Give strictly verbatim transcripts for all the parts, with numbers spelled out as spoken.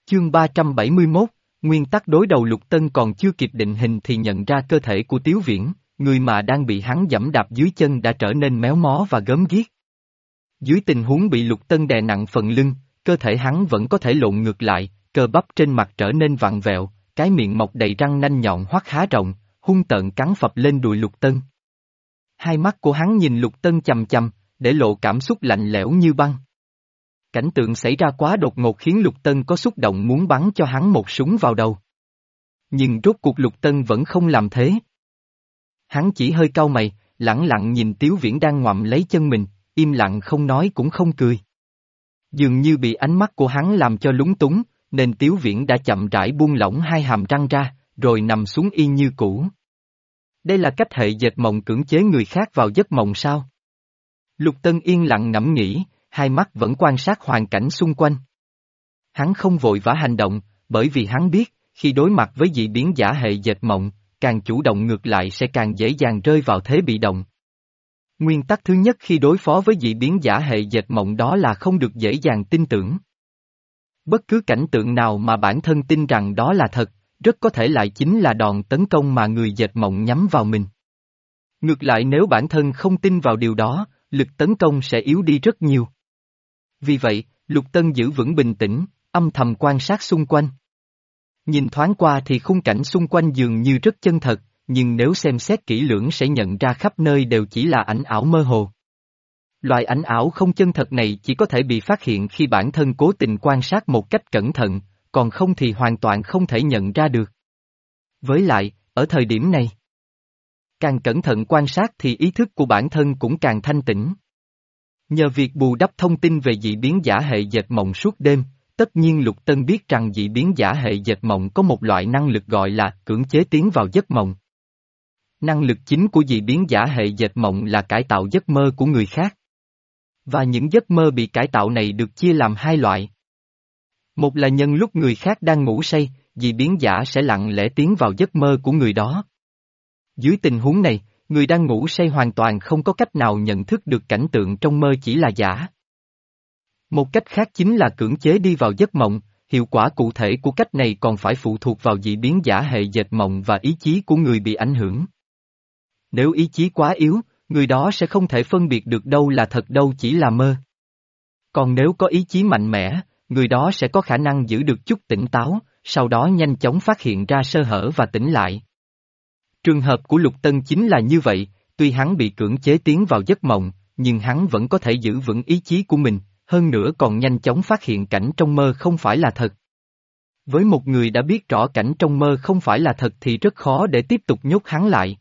Chương ba trăm bảy mươi mốt, nguyên tắc đối đầu. Lục Tân còn chưa kịp định hình thì nhận ra cơ thể của Tiếu Viễn, người mà đang bị hắn giẫm đạp dưới chân đã trở nên méo mó và gớm ghiếc. Dưới tình huống bị Lục Tân đè nặng phần lưng, cơ thể hắn vẫn có thể lộn ngược lại, cơ bắp trên mặt trở nên vặn vẹo, cái miệng mọc đầy răng nanh nhọn hoắt há rộng, hung tợn cắn phập lên đùi Lục Tân. Hai mắt của hắn nhìn Lục Tân chằm chằm, để lộ cảm xúc lạnh lẽo như băng. Cảnh tượng xảy ra quá đột ngột khiến Lục Tân có xúc động muốn bắn cho hắn một súng vào đầu. Nhưng rốt cuộc Lục Tân vẫn không làm thế. Hắn chỉ hơi cau mày, lẳng lặng nhìn Tiếu Viễn đang ngoạm lấy chân mình, im lặng không nói cũng không cười. Dường như bị ánh mắt của hắn làm cho lúng túng, nên Tiếu Viễn đã chậm rãi buông lỏng hai hàm răng ra, rồi nằm xuống y như cũ. Đây là cách hệ dệt mộng cưỡng chế người khác vào giấc mộng sao? Lục Tân yên lặng ngẫm nghĩ, hai mắt vẫn quan sát hoàn cảnh xung quanh. Hắn không vội vã hành động, bởi vì hắn biết, khi đối mặt với dị biến giả hệ dệt mộng, càng chủ động ngược lại sẽ càng dễ dàng rơi vào thế bị động. Nguyên tắc thứ nhất khi đối phó với dị biến giả hệ dệt mộng đó là không được dễ dàng tin tưởng. Bất cứ cảnh tượng nào mà bản thân tin rằng đó là thật, rất có thể lại chính là đòn tấn công mà người dệt mộng nhắm vào mình. Ngược lại nếu bản thân không tin vào điều đó, lực tấn công sẽ yếu đi rất nhiều. Vì vậy, Lục Tân giữ vững bình tĩnh, âm thầm quan sát xung quanh. Nhìn thoáng qua thì khung cảnh xung quanh dường như rất chân thật, nhưng nếu xem xét kỹ lưỡng sẽ nhận ra khắp nơi đều chỉ là ảnh ảo mơ hồ. Loại ảnh ảo không chân thật này chỉ có thể bị phát hiện khi bản thân cố tình quan sát một cách cẩn thận, còn không thì hoàn toàn không thể nhận ra được. Với lại, ở thời điểm này, càng cẩn thận quan sát thì ý thức của bản thân cũng càng thanh tĩnh. Nhờ việc bù đắp thông tin về dị biến giả hệ dệt mộng suốt đêm, tất nhiên Lục Tân biết rằng dị biến giả hệ dệt mộng có một loại năng lực gọi là cưỡng chế tiến vào giấc mộng. Năng lực chính của dị biến giả hệ dệt mộng là cải tạo giấc mơ của người khác. Và những giấc mơ bị cải tạo này được chia làm hai loại. Một là nhân lúc người khác đang ngủ say, dị biến giả sẽ lặng lẽ tiến vào giấc mơ của người đó. Dưới tình huống này, người đang ngủ say hoàn toàn không có cách nào nhận thức được cảnh tượng trong mơ chỉ là giả. Một cách khác chính là cưỡng chế đi vào giấc mộng, hiệu quả cụ thể của cách này còn phải phụ thuộc vào dị biến giả hệ dệt mộng và ý chí của người bị ảnh hưởng. Nếu ý chí quá yếu, người đó sẽ không thể phân biệt được đâu là thật đâu chỉ là mơ. Còn nếu có ý chí mạnh mẽ, người đó sẽ có khả năng giữ được chút tỉnh táo, sau đó nhanh chóng phát hiện ra sơ hở và tỉnh lại. Trường hợp của Lục Tân chính là như vậy, tuy hắn bị cưỡng chế tiến vào giấc mộng, nhưng hắn vẫn có thể giữ vững ý chí của mình, hơn nữa còn nhanh chóng phát hiện cảnh trong mơ không phải là thật. Với một người đã biết rõ cảnh trong mơ không phải là thật thì rất khó để tiếp tục nhốt hắn lại.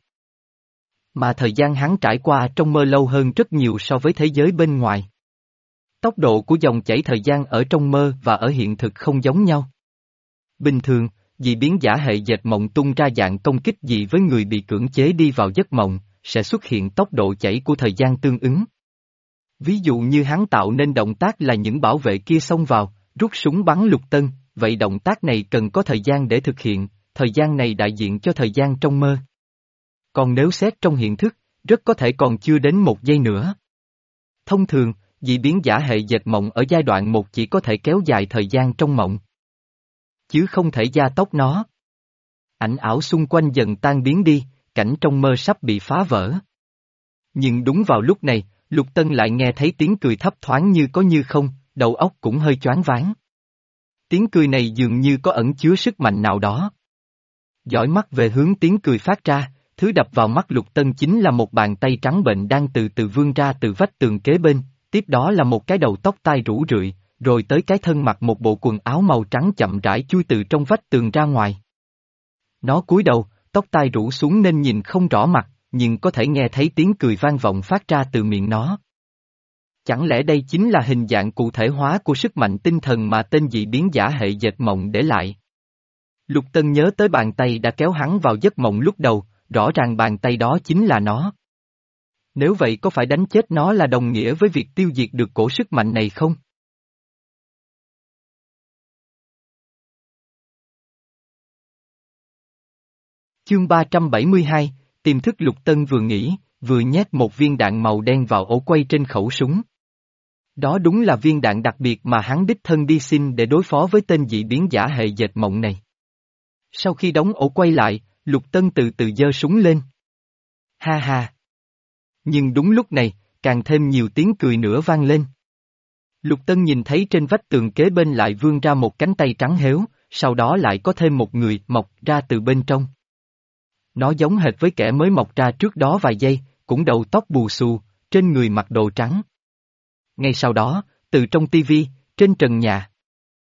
Mà thời gian hắn trải qua trong mơ lâu hơn rất nhiều so với thế giới bên ngoài. Tốc độ của dòng chảy thời gian ở trong mơ và ở hiện thực không giống nhau. Bình thường, dị biến giả hệ dệt mộng tung ra dạng công kích gì với người bị cưỡng chế đi vào giấc mộng, sẽ xuất hiện tốc độ chảy của thời gian tương ứng. Ví dụ như hắn tạo nên động tác là những bảo vệ kia xông vào, rút súng bắn Lục Tân, vậy động tác này cần có thời gian để thực hiện, thời gian này đại diện cho thời gian trong mơ. Còn nếu xét trong hiện thức, rất có thể còn chưa đến một giây nữa. Thông thường, dị biến giả hệ dệt mộng ở giai đoạn một chỉ có thể kéo dài thời gian trong mộng, chứ không thể gia tốc nó. Ảnh ảo xung quanh dần tan biến đi, cảnh trong mơ sắp bị phá vỡ. Nhưng đúng vào lúc này, Lục Tân lại nghe thấy tiếng cười thấp thoáng như có như không, đầu óc cũng hơi choáng váng. Tiếng cười này dường như có ẩn chứa sức mạnh nào đó. Dõi mắt về hướng tiếng cười phát ra, thứ đập vào mắt Lục Tân chính là một bàn tay trắng bệnh đang từ từ vươn ra từ vách tường kế bên, tiếp đó là một cái đầu tóc tai rủ rượi, rồi tới cái thân mặc một bộ quần áo màu trắng chậm rãi chui từ trong vách tường ra ngoài. Nó cúi đầu, tóc tai rủ xuống nên nhìn không rõ mặt, nhưng có thể nghe thấy tiếng cười vang vọng phát ra từ miệng nó. Chẳng lẽ đây chính là hình dạng cụ thể hóa của sức mạnh tinh thần mà tên dị biến giả hệ dệt mộng để lại? Lục Tân nhớ tới bàn tay đã kéo hắn vào giấc mộng lúc đầu, rõ ràng bàn tay đó chính là nó. Nếu vậy có phải đánh chết nó là đồng nghĩa với việc tiêu diệt được cổ sức mạnh này không? Chương ba trăm bảy mươi hai, tiềm thức. Lục Tân vừa nghĩ, vừa nhét một viên đạn màu đen vào ổ quay trên khẩu súng. Đó đúng là viên đạn đặc biệt mà hắn đích thân đi xin để đối phó với tên dị biến giả hệ dệt mộng này. Sau khi đóng ổ quay lại, Lục Tân từ từ giơ súng lên. Ha ha! Nhưng đúng lúc này, càng thêm nhiều tiếng cười nữa vang lên. Lục Tân nhìn thấy trên vách tường kế bên lại vươn ra một cánh tay trắng héo, sau đó lại có thêm một người mọc ra từ bên trong. Nó giống hệt với kẻ mới mọc ra trước đó vài giây, cũng đầu tóc bù xù, trên người mặc đồ trắng. Ngay sau đó, từ trong tivi, trên trần nhà,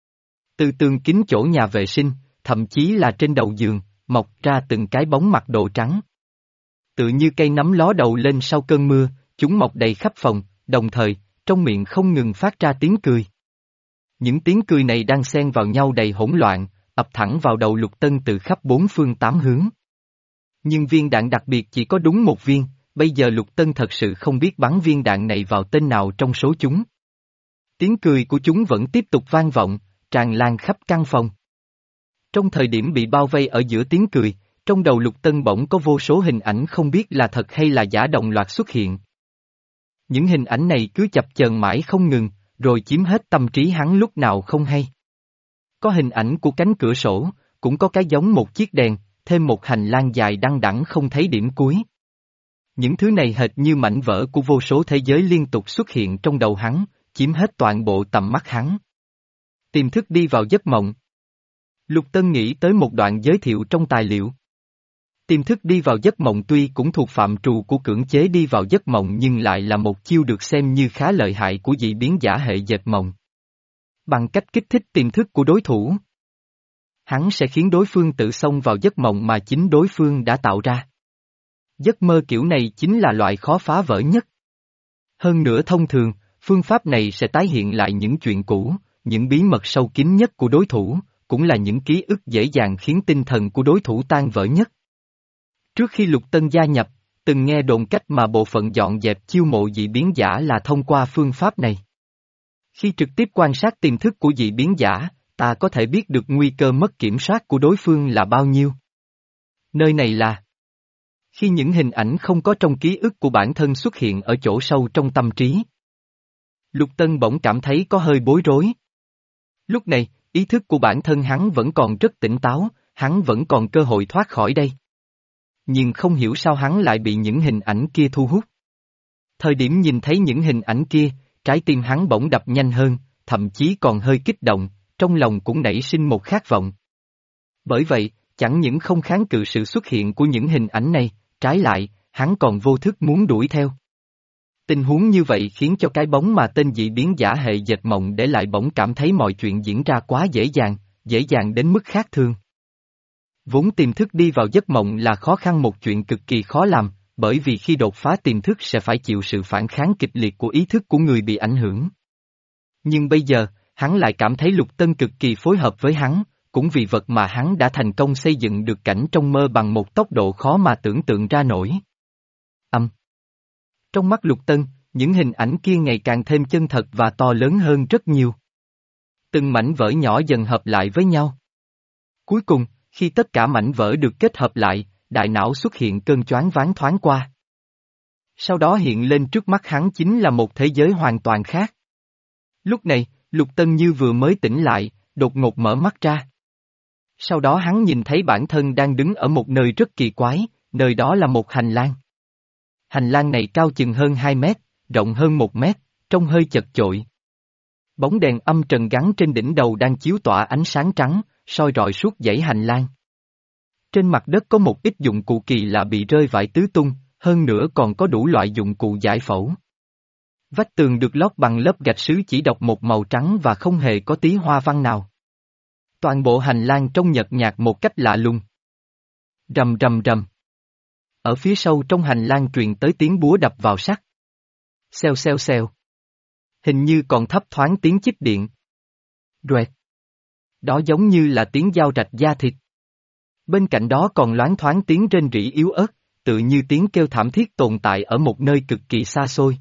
từ tường kính chỗ nhà vệ sinh, thậm chí là trên đầu giường, mọc ra từng cái bóng mặc đồ trắng. Tự như cây nấm ló đầu lên sau cơn mưa, chúng mọc đầy khắp phòng, đồng thời, trong miệng không ngừng phát ra tiếng cười. Những tiếng cười này đang xen vào nhau đầy hỗn loạn, ập thẳng vào đầu Lục Tân từ khắp bốn phương tám hướng. Nhưng viên đạn đặc biệt chỉ có đúng một viên, bây giờ Lục Tân thật sự không biết bắn viên đạn này vào tên nào trong số chúng. Tiếng cười của chúng vẫn tiếp tục vang vọng, tràn lan khắp căn phòng. Trong thời điểm bị bao vây ở giữa tiếng cười, trong đầu Lục Tân bỗng có vô số hình ảnh không biết là thật hay là giả đồng loạt xuất hiện. Những hình ảnh này cứ chập chờn mãi không ngừng, rồi chiếm hết tâm trí hắn lúc nào không hay. Có hình ảnh của cánh cửa sổ, cũng có cái giống một chiếc đèn, thêm một hành lang dài đăng đẳng không thấy điểm cuối. Những thứ này hệt như mảnh vỡ của vô số thế giới liên tục xuất hiện trong đầu hắn, chiếm hết toàn bộ tầm mắt hắn. Tiềm thức đi vào giấc mộng. Lục Tân nghĩ tới một đoạn giới thiệu trong tài liệu. Tiềm thức đi vào giấc mộng tuy cũng thuộc phạm trù của cưỡng chế đi vào giấc mộng nhưng lại là một chiêu được xem như khá lợi hại của dị biến giả hệ dệt mộng. Bằng cách kích thích tiềm thức của đối thủ, hắn sẽ khiến đối phương tự xông vào giấc mộng mà chính đối phương đã tạo ra. Giấc mơ kiểu này chính là loại khó phá vỡ nhất. Hơn nữa thông thường, phương pháp này sẽ tái hiện lại những chuyện cũ, những bí mật sâu kín nhất của đối thủ, cũng là những ký ức dễ dàng khiến tinh thần của đối thủ tan vỡ nhất. Trước khi Lục Tân gia nhập, từng nghe đồn cách mà bộ phận dọn dẹp chiêu mộ dị biến giả là thông qua phương pháp này. Khi trực tiếp quan sát tiềm thức của dị biến giả, ta có thể biết được nguy cơ mất kiểm soát của đối phương là bao nhiêu. Nơi này là khi những hình ảnh không có trong ký ức của bản thân xuất hiện ở chỗ sâu trong tâm trí. Lục Tân bỗng cảm thấy có hơi bối rối. Lúc này, ý thức của bản thân hắn vẫn còn rất tỉnh táo, hắn vẫn còn cơ hội thoát khỏi đây. Nhưng không hiểu sao hắn lại bị những hình ảnh kia thu hút. Thời điểm nhìn thấy những hình ảnh kia, trái tim hắn bỗng đập nhanh hơn, thậm chí còn hơi kích động, trong lòng cũng nảy sinh một khát vọng. Bởi vậy, chẳng những không kháng cự sự xuất hiện của những hình ảnh này, trái lại, hắn còn vô thức muốn đuổi theo. Tình huống như vậy khiến cho cái bóng mà tên dị biến giả hệ dệt mộng để lại bỗng cảm thấy mọi chuyện diễn ra quá dễ dàng, dễ dàng đến mức khác thường. Vốn tiềm thức đi vào giấc mộng là khó khăn một chuyện cực kỳ khó làm, bởi vì khi đột phá tiềm thức sẽ phải chịu sự phản kháng kịch liệt của ý thức của người bị ảnh hưởng. Nhưng bây giờ, hắn lại cảm thấy Lục Tân cực kỳ phối hợp với hắn, cũng vì vật mà hắn đã thành công xây dựng được cảnh trong mơ bằng một tốc độ khó mà tưởng tượng ra nổi. Âm. Trong mắt Lục Tân, những hình ảnh kia ngày càng thêm chân thật và to lớn hơn rất nhiều. Từng mảnh vỡ nhỏ dần hợp lại với nhau. Cuối cùng, khi tất cả mảnh vỡ được kết hợp lại, đại não xuất hiện cơn choáng váng thoáng qua. Sau đó hiện lên trước mắt hắn chính là một thế giới hoàn toàn khác. Lúc này, Lục Tân như vừa mới tỉnh lại, đột ngột mở mắt ra. Sau đó hắn nhìn thấy bản thân đang đứng ở một nơi rất kỳ quái, nơi đó là một hành lang. Hành lang này cao chừng hơn hai mét, rộng hơn một mét, trông hơi chật chội. Bóng đèn âm trần gắn trên đỉnh đầu đang chiếu tỏa ánh sáng trắng, soi rọi suốt dãy hành lang. Trên mặt đất có một ít dụng cụ kỳ lạ bị rơi vãi tứ tung, hơn nữa còn có đủ loại dụng cụ giải phẫu. Vách tường được lót bằng lớp gạch sứ chỉ độc một màu trắng và không hề có tí hoa văn nào. Toàn bộ hành lang trông nhợt nhạt một cách lạ lùng. Rầm rầm rầm. Ở phía sâu trong hành lang truyền tới tiếng búa đập vào sắt. Xèo xèo xèo. Hình như còn thấp thoáng tiếng chích điện. Đoẹt. Đó giống như là tiếng dao rạch da thịt. Bên cạnh đó còn loáng thoáng tiếng rên rỉ yếu ớt, tự như tiếng kêu thảm thiết tồn tại ở một nơi cực kỳ xa xôi.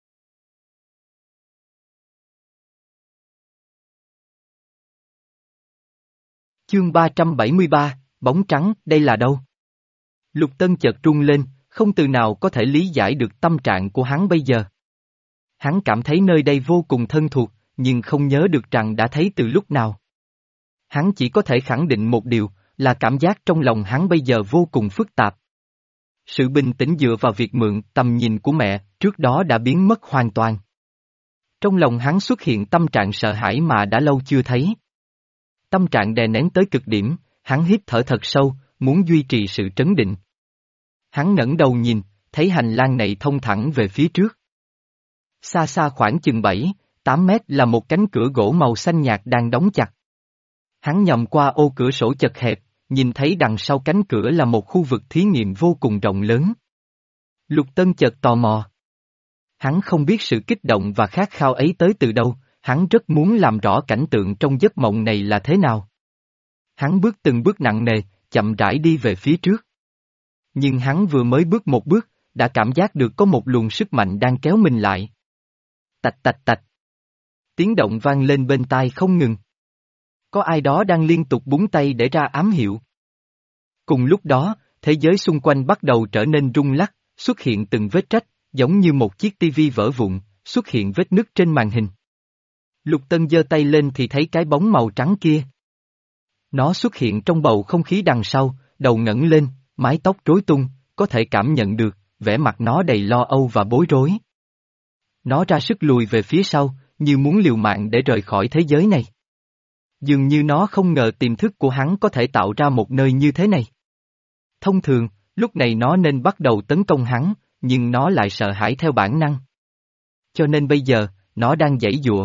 Chương ba trăm bảy mươi ba, bóng trắng, đây là đâu? Lục Tân chợt rung lên, không từ nào có thể lý giải được tâm trạng của hắn bây giờ. Hắn cảm thấy nơi đây vô cùng thân thuộc, nhưng không nhớ được rằng đã thấy từ lúc nào. Hắn chỉ có thể khẳng định một điều, là cảm giác trong lòng hắn bây giờ vô cùng phức tạp. Sự bình tĩnh dựa vào việc mượn tầm nhìn của mẹ, trước đó đã biến mất hoàn toàn. Trong lòng hắn xuất hiện tâm trạng sợ hãi mà đã lâu chưa thấy. Tâm trạng đè nén tới cực điểm, hắn hít thở thật sâu, muốn duy trì sự trấn định. Hắn ngẩng đầu nhìn, thấy hành lang này thông thẳng về phía trước. Xa xa khoảng chừng bảy, tám mét là một cánh cửa gỗ màu xanh nhạt đang đóng chặt. Hắn nhòm qua ô cửa sổ chật hẹp, nhìn thấy đằng sau cánh cửa là một khu vực thí nghiệm vô cùng rộng lớn. Lục Tân chợt tò mò. Hắn không biết sự kích động và khát khao ấy tới từ đâu, hắn rất muốn làm rõ cảnh tượng trong giấc mộng này là thế nào. Hắn bước từng bước nặng nề, chậm rãi đi về phía trước. Nhưng hắn vừa mới bước một bước, đã cảm giác được có một luồng sức mạnh đang kéo mình lại. Tạch tạch tạch. Tiếng động vang lên bên tai không ngừng. Có ai đó đang liên tục búng tay để ra ám hiệu. Cùng lúc đó, thế giới xung quanh bắt đầu trở nên rung lắc, xuất hiện từng vết rách, giống như một chiếc tivi vỡ vụn, xuất hiện vết nứt trên màn hình. Lục Tân giơ tay lên thì thấy cái bóng màu trắng kia. Nó xuất hiện trong bầu không khí đằng sau, đầu ngẩng lên, mái tóc rối tung, có thể cảm nhận được, vẻ mặt nó đầy lo âu và bối rối. Nó ra sức lùi về phía sau, như muốn liều mạng để rời khỏi thế giới này. Dường như nó không ngờ tiềm thức của hắn có thể tạo ra một nơi như thế này. Thông thường, lúc này nó nên bắt đầu tấn công hắn, nhưng nó lại sợ hãi theo bản năng. Cho nên bây giờ, nó đang giãy giụa.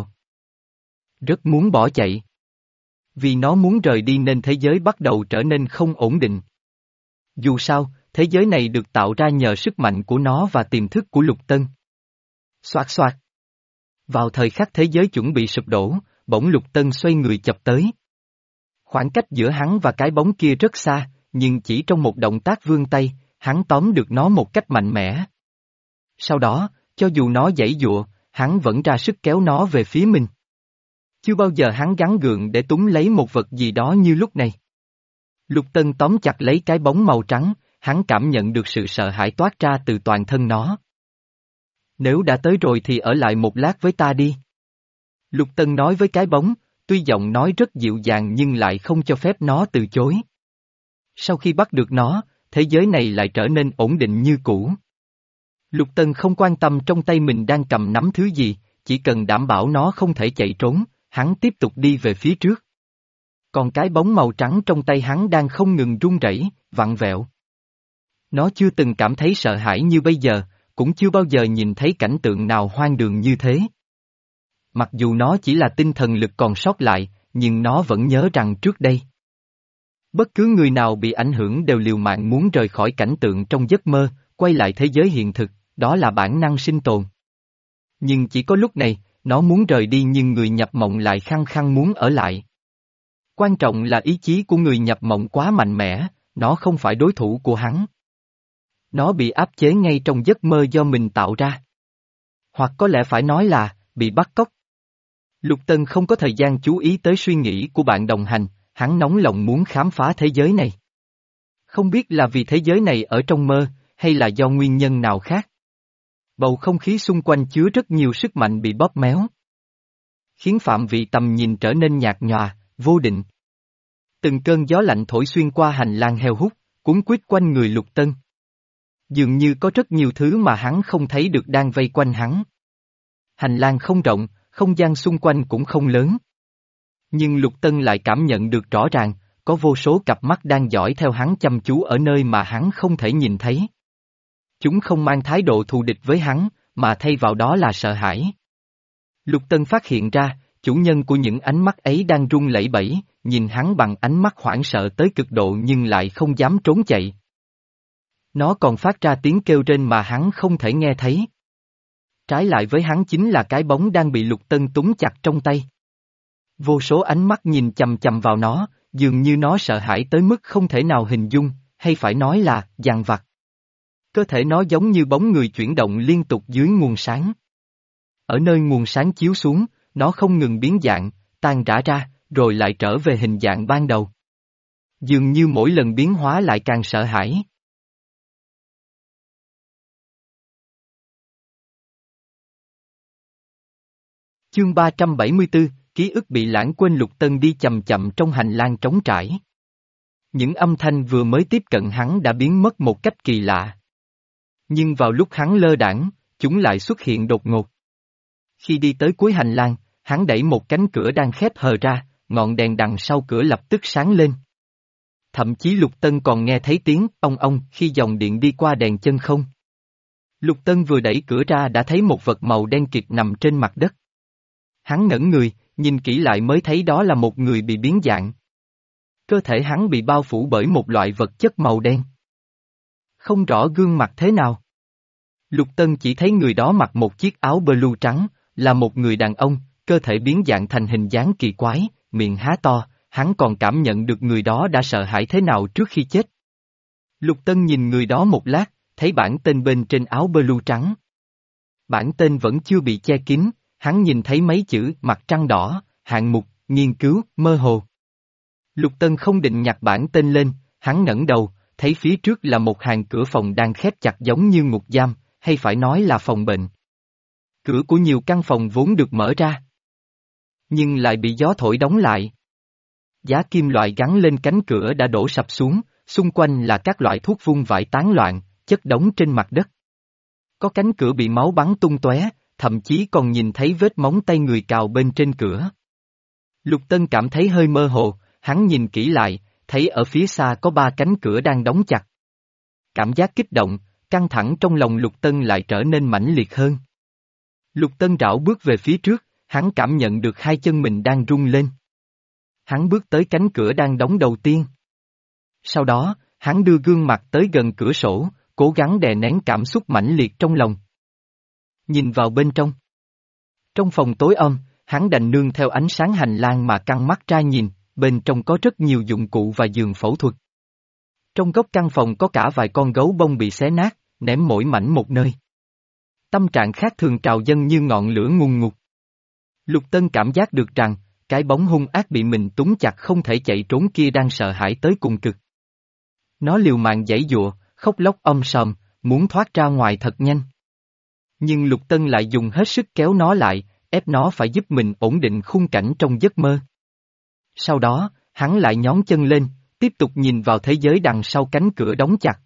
Rất muốn bỏ chạy. Vì nó muốn rời đi nên thế giới bắt đầu trở nên không ổn định. Dù sao, thế giới này được tạo ra nhờ sức mạnh của nó và tiềm thức của Lục Tân. Xoạt xoạt. Vào thời khắc thế giới chuẩn bị sụp đổ, bỗng Lục Tân xoay người chập tới. Khoảng cách giữa hắn và cái bóng kia rất xa, nhưng chỉ trong một động tác vươn tay, hắn tóm được nó một cách mạnh mẽ. Sau đó, cho dù nó giãy giụa, hắn vẫn ra sức kéo nó về phía mình. Chưa bao giờ hắn gắng gượng để túm lấy một vật gì đó như lúc này. Lục Tân tóm chặt lấy cái bóng màu trắng, hắn cảm nhận được sự sợ hãi toát ra từ toàn thân nó. Nếu đã tới rồi thì ở lại một lát với ta đi. Lục Tân nói với cái bóng, tuy giọng nói rất dịu dàng nhưng lại không cho phép nó từ chối. Sau khi bắt được nó, thế giới này lại trở nên ổn định như cũ. Lục Tân không quan tâm trong tay mình đang cầm nắm thứ gì, chỉ cần đảm bảo nó không thể chạy trốn, hắn tiếp tục đi về phía trước. Còn cái bóng màu trắng trong tay hắn đang không ngừng run rẩy, vặn vẹo. Nó chưa từng cảm thấy sợ hãi như bây giờ, cũng chưa bao giờ nhìn thấy cảnh tượng nào hoang đường như thế. Mặc dù nó chỉ là tinh thần lực còn sót lại, nhưng nó vẫn nhớ rằng trước đây. Bất cứ người nào bị ảnh hưởng đều liều mạng muốn rời khỏi cảnh tượng trong giấc mơ, quay lại thế giới hiện thực, đó là bản năng sinh tồn. Nhưng chỉ có lúc này, nó muốn rời đi nhưng người nhập mộng lại khăng khăng muốn ở lại. Quan trọng là ý chí của người nhập mộng quá mạnh mẽ, nó không phải đối thủ của hắn. Nó bị áp chế ngay trong giấc mơ do mình tạo ra. Hoặc có lẽ phải nói là, bị bắt cóc. Lục Tân không có thời gian chú ý tới suy nghĩ của bạn đồng hành, hắn nóng lòng muốn khám phá thế giới này. Không biết là vì thế giới này ở trong mơ, hay là do nguyên nhân nào khác. Bầu không khí xung quanh chứa rất nhiều sức mạnh bị bóp méo. Khiến phạm vị tầm nhìn trở nên nhạt nhòa, vô định. Từng cơn gió lạnh thổi xuyên qua hành lang heo hút, cuốn quýt quanh người Lục Tân. Dường như có rất nhiều thứ mà hắn không thấy được đang vây quanh hắn. Hành lang không rộng, không gian xung quanh cũng không lớn. Nhưng Lục Tân lại cảm nhận được rõ ràng, có vô số cặp mắt đang dõi theo hắn chăm chú ở nơi mà hắn không thể nhìn thấy. Chúng không mang thái độ thù địch với hắn, mà thay vào đó là sợ hãi. Lục Tân phát hiện ra, chủ nhân của những ánh mắt ấy đang run lẩy bẩy, nhìn hắn bằng ánh mắt hoảng sợ tới cực độ nhưng lại không dám trốn chạy. Nó còn phát ra tiếng kêu rên mà hắn không thể nghe thấy. Trái lại với hắn chính là cái bóng đang bị Lục Tân túm chặt trong tay. Vô số ánh mắt nhìn chằm chằm vào nó, dường như nó sợ hãi tới mức không thể nào hình dung, hay phải nói là, dằn vặt. Cơ thể nó giống như bóng người chuyển động liên tục dưới nguồn sáng. Ở nơi nguồn sáng chiếu xuống, nó không ngừng biến dạng, tan rã ra, rồi lại trở về hình dạng ban đầu. Dường như mỗi lần biến hóa lại càng sợ hãi. Chương ba trăm bảy mươi tư, ký ức bị lãng quên. Lục Tân đi chậm chậm trong hành lang trống trải. Những âm thanh vừa mới tiếp cận hắn đã biến mất một cách kỳ lạ. Nhưng vào lúc hắn lơ đãng, chúng lại xuất hiện đột ngột. Khi đi tới cuối hành lang, hắn đẩy một cánh cửa đang khép hờ ra, ngọn đèn đằng sau cửa lập tức sáng lên. Thậm chí Lục Tân còn nghe thấy tiếng ong ong khi dòng điện đi qua đèn chân không. Lục Tân vừa đẩy cửa ra đã thấy một vật màu đen kịt nằm trên mặt đất. Hắn ngẩn người, nhìn kỹ lại mới thấy đó là một người bị biến dạng. Cơ thể hắn bị bao phủ bởi một loại vật chất màu đen. Không rõ gương mặt thế nào. Lục Tân chỉ thấy người đó mặc một chiếc áo blue trắng, là một người đàn ông, cơ thể biến dạng thành hình dáng kỳ quái, miệng há to, hắn còn cảm nhận được người đó đã sợ hãi thế nào trước khi chết. Lục Tân nhìn người đó một lát, thấy bản tên bên trên áo blue trắng. Bản tên vẫn chưa bị che kín, hắn nhìn thấy mấy chữ mặt trăng đỏ, hạng mục, nghiên cứu, mơ hồ. Lục Tân không định nhặt bản tên lên, hắn ngẩng đầu, thấy phía trước là một hàng cửa phòng đang khép chặt giống như ngục giam, hay phải nói là phòng bệnh. Cửa của nhiều căn phòng vốn được mở ra, nhưng lại bị gió thổi đóng lại. Giá kim loại gắn lên cánh cửa đã đổ sập xuống, xung quanh là các loại thuốc vung vãi tán loạn, chất đống trên mặt đất. Có cánh cửa bị máu bắn tung tóe, thậm chí còn nhìn thấy vết móng tay người cào bên trên cửa. Lục Tân cảm thấy hơi mơ hồ, hắn nhìn kỹ lại, thấy ở phía xa có ba cánh cửa đang đóng chặt. Cảm giác kích động, căng thẳng trong lòng Lục Tân lại trở nên mãnh liệt hơn. Lục Tân rảo bước về phía trước, hắn cảm nhận được hai chân mình đang rung lên. Hắn bước tới cánh cửa đang đóng đầu tiên. Sau đó, hắn đưa gương mặt tới gần cửa sổ, cố gắng đè nén cảm xúc mãnh liệt trong lòng. Nhìn vào bên trong. Trong phòng tối om, hắn đành nương theo ánh sáng hành lang mà căng mắt ra nhìn, bên trong có rất nhiều dụng cụ và giường phẫu thuật. Trong góc căn phòng có cả vài con gấu bông bị xé nát, ném mỗi mảnh một nơi. Tâm trạng khác thường trào dâng như ngọn lửa ngùn ngụt. Lục Tân cảm giác được rằng, cái bóng hung ác bị mình túm chặt không thể chạy trốn kia đang sợ hãi tới cùng cực. Nó liều mạng giãy giụa, khóc lóc om sòm, muốn thoát ra ngoài thật nhanh. Nhưng Lục Tân lại dùng hết sức kéo nó lại, ép nó phải giúp mình ổn định khung cảnh trong giấc mơ. Sau đó, hắn lại nhón chân lên, tiếp tục nhìn vào thế giới đằng sau cánh cửa đóng chặt.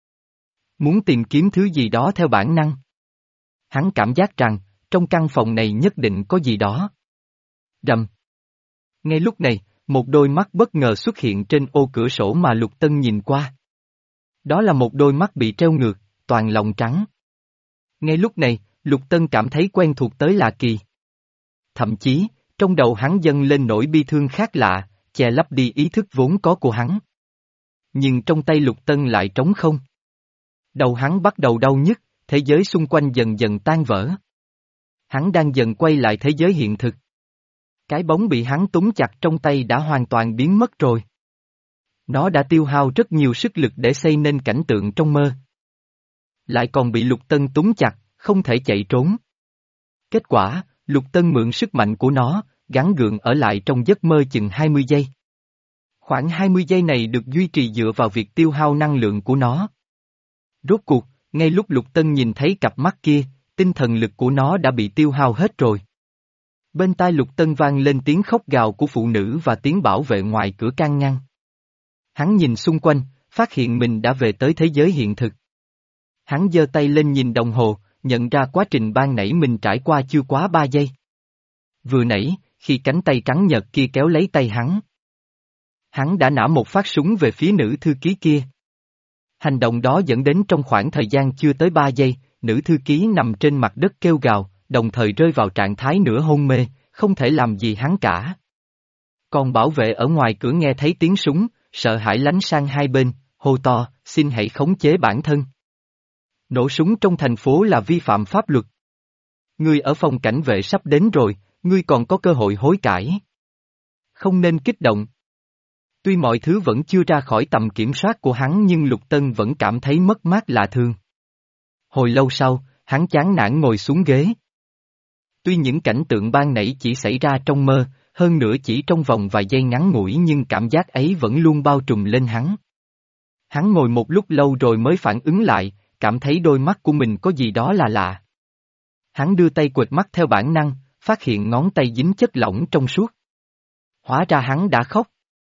Muốn tìm kiếm thứ gì đó theo bản năng. Hắn cảm giác rằng, trong căn phòng này nhất định có gì đó. Rầm. Ngay lúc này, một đôi mắt bất ngờ xuất hiện trên ô cửa sổ mà Lục Tân nhìn qua. Đó là một đôi mắt bị treo ngược, toàn lòng trắng. Ngay lúc này, Lục Tân cảm thấy quen thuộc tới lạ kỳ. Thậm chí, trong đầu hắn dâng lên nỗi bi thương khác lạ, che lấp đi ý thức vốn có của hắn. Nhưng trong tay Lục Tân lại trống không. Đầu hắn bắt đầu đau nhức, thế giới xung quanh dần dần tan vỡ. Hắn đang dần quay lại thế giới hiện thực. Cái bóng bị hắn túm chặt trong tay đã hoàn toàn biến mất rồi. Nó đã tiêu hao rất nhiều sức lực để xây nên cảnh tượng trong mơ. Lại còn bị Lục Tân túm chặt, không thể chạy trốn. Kết quả, Lục Tân mượn sức mạnh của nó, gắng gượng ở lại trong giấc mơ chừng hai mươi giây. Khoảng hai mươi giây này được duy trì dựa vào việc tiêu hao năng lượng của nó. Rốt cuộc, ngay lúc Lục Tân nhìn thấy cặp mắt kia, tinh thần lực của nó đã bị tiêu hao hết rồi. Bên tai Lục Tân vang lên tiếng khóc gào của phụ nữ và tiếng bảo vệ ngoài cửa can ngăn. Hắn nhìn xung quanh, phát hiện mình đã về tới thế giới hiện thực. Hắn giơ tay lên nhìn đồng hồ, nhận ra quá trình ban nãy mình trải qua chưa quá ba giây. Vừa nãy, khi cánh tay trắng nhợt kia kéo lấy tay hắn. Hắn đã nã một phát súng về phía nữ thư ký kia. Hành động đó dẫn đến trong khoảng thời gian chưa tới ba giây, nữ thư ký nằm trên mặt đất kêu gào, đồng thời rơi vào trạng thái nửa hôn mê, không thể làm gì hắn cả. Còn bảo vệ ở ngoài cửa nghe thấy tiếng súng, sợ hãi lánh sang hai bên, hô to, xin hãy khống chế bản thân. Nổ súng trong thành phố là vi phạm pháp luật. Ngươi ở phòng cảnh vệ sắp đến rồi, ngươi còn có cơ hội hối cải. Không nên kích động. Tuy mọi thứ vẫn chưa ra khỏi tầm kiểm soát của hắn nhưng Lục Tân vẫn cảm thấy mất mát lạ thường. Hồi lâu sau, hắn chán nản ngồi xuống ghế. Tuy những cảnh tượng ban nãy chỉ xảy ra trong mơ, hơn nữa chỉ trong vòng vài giây ngắn ngủi nhưng cảm giác ấy vẫn luôn bao trùm lên hắn. Hắn ngồi một lúc lâu rồi mới phản ứng lại, cảm thấy đôi mắt của mình có gì đó là lạ. Hắn đưa tay quệt mắt theo bản năng, phát hiện ngón tay dính chất lỏng trong suốt. Hóa ra hắn đã khóc.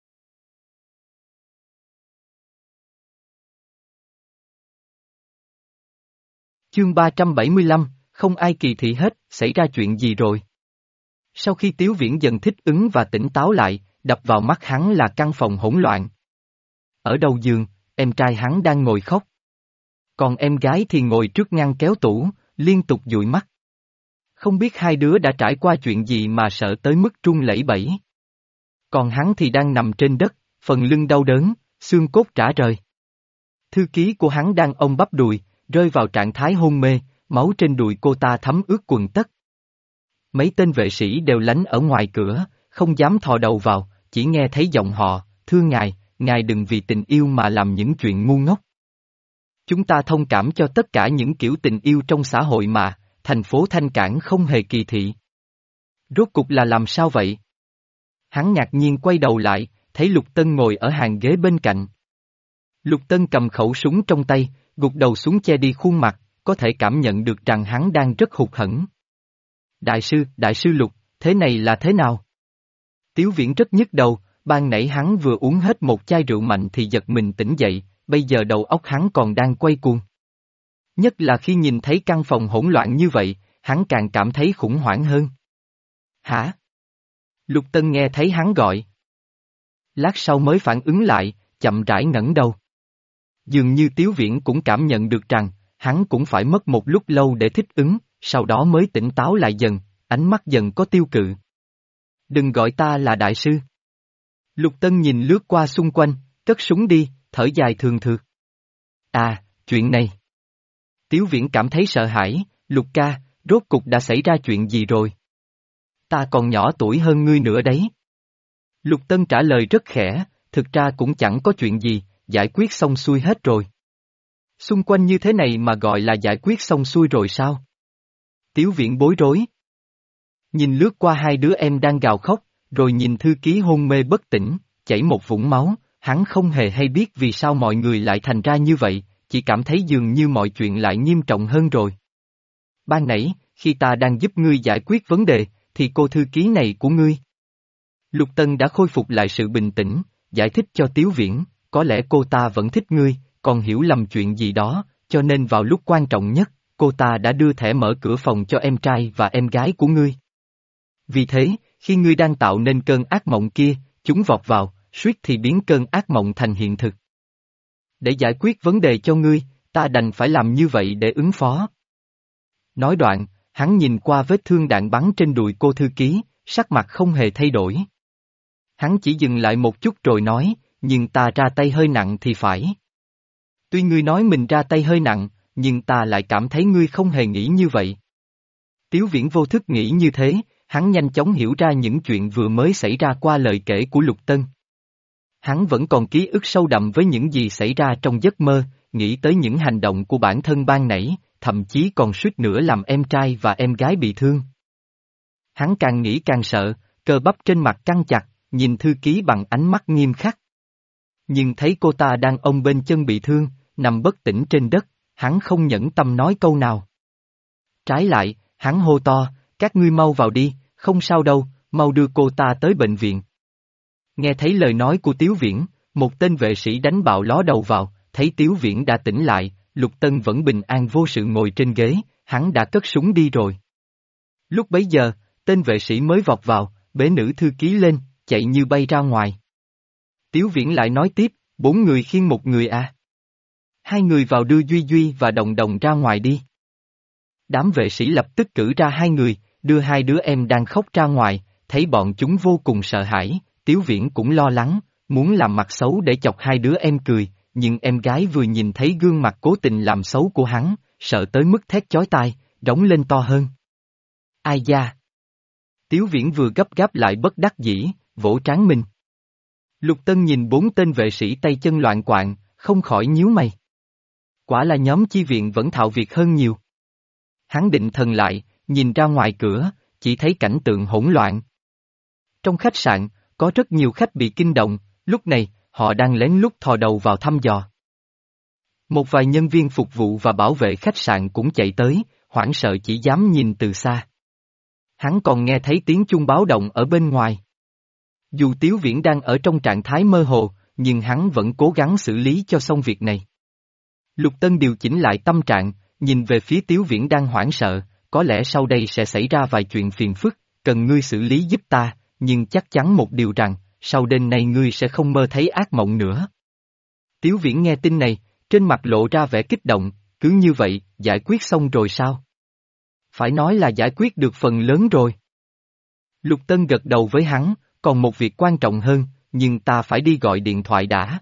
Chương ba trăm bảy mươi lăm, không ai kỳ thị hết, xảy ra chuyện gì rồi? Sau khi Tiếu Viễn dần thích ứng và tỉnh táo lại, đập vào mắt hắn là căn phòng hỗn loạn. Ở đầu giường, em trai hắn đang ngồi khóc. Còn em gái thì ngồi trước ngăn kéo tủ, liên tục dụi mắt. Không biết hai đứa đã trải qua chuyện gì mà sợ tới mức run lẩy bẩy. Còn hắn thì đang nằm trên đất, phần lưng đau đớn, xương cốt rã rời. Thư ký của hắn đang ôm bắp đùi, rơi vào trạng thái hôn mê, máu trên đùi cô ta thấm ướt quần tất. Mấy tên vệ sĩ đều lánh ở ngoài cửa, không dám thò đầu vào, chỉ nghe thấy giọng họ, thưa ngài, ngài đừng vì tình yêu mà làm những chuyện ngu ngốc. Chúng ta thông cảm cho tất cả những kiểu tình yêu trong xã hội mà, thành phố Thanh Cảng không hề kỳ thị. Rốt cục là làm sao vậy? Hắn ngạc nhiên quay đầu lại, thấy Lục Tân ngồi ở hàng ghế bên cạnh. Lục Tân cầm khẩu súng trong tay, gục đầu xuống che đi khuôn mặt, có thể cảm nhận được rằng hắn đang rất hụt hẫng. Đại sư, đại sư Lục, thế này là thế nào? Tiếu Viễn rất nhức đầu, ban nãy hắn vừa uống hết một chai rượu mạnh thì giật mình tỉnh dậy, bây giờ đầu óc hắn còn đang quay cuồng. Nhất là khi nhìn thấy căn phòng hỗn loạn như vậy, hắn càng cảm thấy khủng hoảng hơn. Hả? Lục Tân nghe thấy hắn gọi. Lát sau mới phản ứng lại, chậm rãi ngẩng đầu. Dường như Tiếu Viễn cũng cảm nhận được rằng, hắn cũng phải mất một lúc lâu để thích ứng, sau đó mới tỉnh táo lại dần, ánh mắt dần có tiêu cự. Đừng gọi ta là đại sư. Lục Tân nhìn lướt qua xung quanh, cất súng đi, thở dài thường thượt. À, chuyện này. Tiếu Viễn cảm thấy sợ hãi, Lục ca, rốt cục đã xảy ra chuyện gì rồi? Ta còn nhỏ tuổi hơn ngươi nữa đấy. Lục Tân trả lời rất khẽ, thực ra cũng chẳng có chuyện gì, giải quyết xong xuôi hết rồi. Xung quanh như thế này mà gọi là giải quyết xong xuôi rồi sao? Tiếu Viễn bối rối. Nhìn lướt qua hai đứa em đang gào khóc, rồi nhìn thư ký hôn mê bất tỉnh, chảy một vũng máu, hắn không hề hay biết vì sao mọi người lại thành ra như vậy, chỉ cảm thấy dường như mọi chuyện lại nghiêm trọng hơn rồi. Ban nãy, khi ta đang giúp ngươi giải quyết vấn đề, thì cô thư ký này của ngươi. Lục Tân đã khôi phục lại sự bình tĩnh, giải thích cho Tiếu Viễn, có lẽ cô ta vẫn thích ngươi, còn hiểu lầm chuyện gì đó, cho nên vào lúc quan trọng nhất, cô ta đã đưa thẻ mở cửa phòng cho em trai và em gái của ngươi. Vì thế, khi ngươi đang tạo nên cơn ác mộng kia, chúng vọt vào, suýt thì biến cơn ác mộng thành hiện thực. Để giải quyết vấn đề cho ngươi, ta đành phải làm như vậy để ứng phó. Nói đoạn, hắn nhìn qua vết thương đạn bắn trên đùi cô thư ký, sắc mặt không hề thay đổi. Hắn chỉ dừng lại một chút rồi nói, nhưng ta ra tay hơi nặng thì phải. Tuy ngươi nói mình ra tay hơi nặng, nhưng ta lại cảm thấy ngươi không hề nghĩ như vậy. Tiếu Viễn vô thức nghĩ như thế, hắn nhanh chóng hiểu ra những chuyện vừa mới xảy ra qua lời kể của Lục Tân. Hắn vẫn còn ký ức sâu đậm với những gì xảy ra trong giấc mơ, nghĩ tới những hành động của bản thân ban nãy, thậm chí còn suýt nữa làm em trai và em gái bị thương. Hắn càng nghĩ càng sợ, cơ bắp trên mặt căng chặt, nhìn thư ký bằng ánh mắt nghiêm khắc. Nhưng thấy cô ta đang ôm bên chân bị thương, nằm bất tỉnh trên đất, hắn không nhẫn tâm nói câu nào. Trái lại, hắn hô to, các ngươi mau vào đi, không sao đâu, mau đưa cô ta tới bệnh viện. Nghe thấy lời nói của Tiếu Viễn, một tên vệ sĩ đánh bạo ló đầu vào, thấy Tiếu Viễn đã tỉnh lại, Lục Tân vẫn bình an vô sự ngồi trên ghế, hắn đã cất súng đi rồi. Lúc bấy giờ, tên vệ sĩ mới vọt vào, bế nữ thư ký lên, chạy như bay ra ngoài. Tiếu Viễn lại nói tiếp, bốn người khiêng một người à. Hai người vào đưa Duy Duy và Đồng Đồng ra ngoài đi. Đám vệ sĩ lập tức cử ra hai người, đưa hai đứa em đang khóc ra ngoài, thấy bọn chúng vô cùng sợ hãi, Tiếu Viễn cũng lo lắng, muốn làm mặt xấu để chọc hai đứa em cười, nhưng em gái vừa nhìn thấy gương mặt cố tình làm xấu của hắn, sợ tới mức thét chói tai, rống lên to hơn. Ai da! Tiếu Viễn vừa gấp gáp lại bất đắc dĩ, vỗ trán mình. Lục Tân nhìn bốn tên vệ sĩ tay chân loạn quạng, không khỏi nhíu mày. Quả là nhóm chi viện vẫn thạo việc hơn nhiều. Hắn định thần lại, nhìn ra ngoài cửa, chỉ thấy cảnh tượng hỗn loạn. Trong khách sạn, có rất nhiều khách bị kinh động, lúc này, họ đang lén lút thò đầu vào thăm dò. Một vài nhân viên phục vụ và bảo vệ khách sạn cũng chạy tới, hoảng sợ chỉ dám nhìn từ xa. Hắn còn nghe thấy tiếng chuông báo động ở bên ngoài. Dù Tiếu Viễn đang ở trong trạng thái mơ hồ, nhưng hắn vẫn cố gắng xử lý cho xong việc này. Lục Tân điều chỉnh lại tâm trạng, nhìn về phía Tiếu Viễn đang hoảng sợ, có lẽ sau đây sẽ xảy ra vài chuyện phiền phức, cần ngươi xử lý giúp ta, nhưng chắc chắn một điều rằng, sau đêm nay ngươi sẽ không mơ thấy ác mộng nữa. Tiếu Viễn nghe tin này, trên mặt lộ ra vẻ kích động, cứ như vậy, giải quyết xong rồi sao? Phải nói là giải quyết được phần lớn rồi. Lục Tân gật đầu với hắn, còn một việc quan trọng hơn, nhưng ta phải đi gọi điện thoại đã.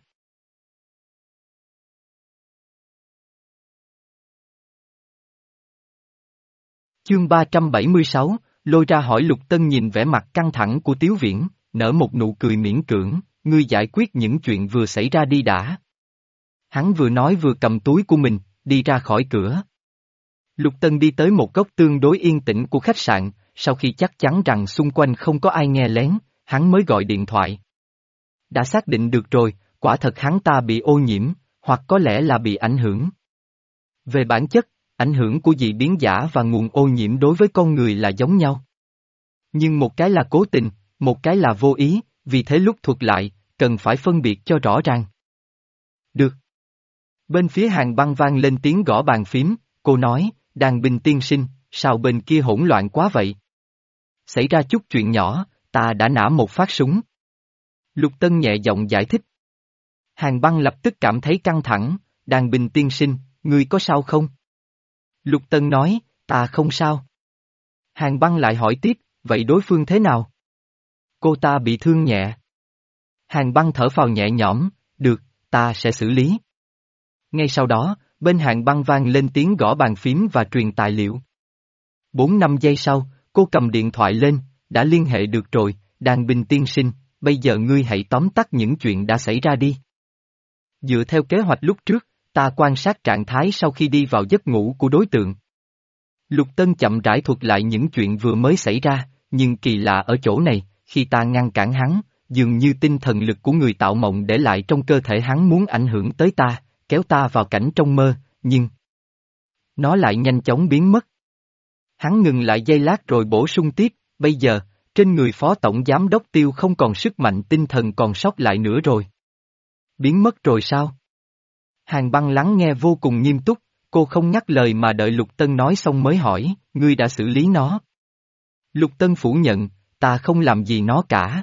Chương ba trăm bảy mươi sáu, lôi ra hỏi. Lục Tân nhìn vẻ mặt căng thẳng của Tiếu Viễn, nở một nụ cười miễn cưỡng, ngươi giải quyết những chuyện vừa xảy ra đi đã. Hắn vừa nói vừa cầm túi của mình, đi ra khỏi cửa. Lục Tân đi tới một góc tương đối yên tĩnh của khách sạn, sau khi chắc chắn rằng xung quanh không có ai nghe lén, hắn mới gọi điện thoại. Đã xác định được rồi, quả thật hắn ta bị ô nhiễm, hoặc có lẽ là bị ảnh hưởng. Về bản chất, ảnh hưởng của dị biến giả và nguồn ô nhiễm đối với con người là giống nhau. Nhưng một cái là cố tình, một cái là vô ý, vì thế lúc thuật lại, cần phải phân biệt cho rõ ràng. Được. Bên phía Hàng Băng vang lên tiếng gõ bàn phím, cô nói, Đàn Bình tiên sinh, sao bên kia hỗn loạn quá vậy? Xảy ra chút chuyện nhỏ, ta đã nã một phát súng. Lục Tân nhẹ giọng giải thích. Hàng Băng lập tức cảm thấy căng thẳng, Đàn Bình tiên sinh, ngươi có sao không? Lục Tân nói, ta không sao. Hàng Băng lại hỏi tiếp, vậy đối phương thế nào? Cô ta bị thương nhẹ. Hàng Băng thở phào nhẹ nhõm, được, ta sẽ xử lý. Ngay sau đó, bên Hàng Băng vang lên tiếng gõ bàn phím và truyền tài liệu. Bốn năm giây sau, cô cầm điện thoại lên, đã liên hệ được rồi, Đàn Bình tiên sinh, bây giờ ngươi hãy tóm tắt những chuyện đã xảy ra đi. Dựa theo kế hoạch lúc trước, ta quan sát trạng thái sau khi đi vào giấc ngủ của đối tượng. Lục Tân chậm rãi thuật lại những chuyện vừa mới xảy ra, nhưng kỳ lạ ở chỗ này, khi ta ngăn cản hắn, dường như tinh thần lực của người tạo mộng để lại trong cơ thể hắn muốn ảnh hưởng tới ta, kéo ta vào cảnh trong mơ, nhưng nó lại nhanh chóng biến mất. Hắn ngừng lại giây lát rồi bổ sung tiếp, bây giờ, trên người Phó Tổng Giám đốc Tiêu không còn sức mạnh tinh thần còn sót lại nữa rồi. Biến mất rồi sao? Hàng Băng lắng nghe vô cùng nghiêm túc, cô không ngắt lời mà đợi Lục Tân nói xong mới hỏi, ngươi đã xử lý nó. Lục Tân phủ nhận, ta không làm gì nó cả.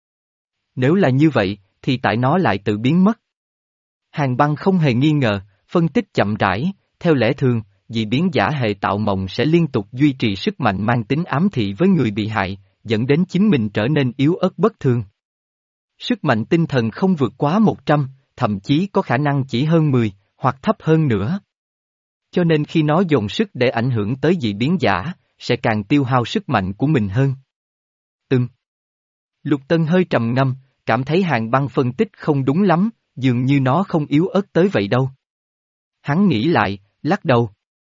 Nếu là như vậy, thì tại nó lại tự biến mất. Hàng Băng không hề nghi ngờ, phân tích chậm rãi, theo lẽ thường, dị biến giả hệ tạo mộng sẽ liên tục duy trì sức mạnh mang tính ám thị với người bị hại, dẫn đến chính mình trở nên yếu ớt bất thường. Sức mạnh tinh thần không vượt quá một trăm, thậm chí có khả năng chỉ hơn mười, hoặc thấp hơn nữa. Cho nên khi nó dồn sức để ảnh hưởng tới dị biến giả, sẽ càng tiêu hao sức mạnh của mình hơn. Ừm. Lục Tân hơi trầm ngâm, cảm thấy Hàng Băng phân tích không đúng lắm, dường như nó không yếu ớt tới vậy đâu. Hắn nghĩ lại, lắc đầu.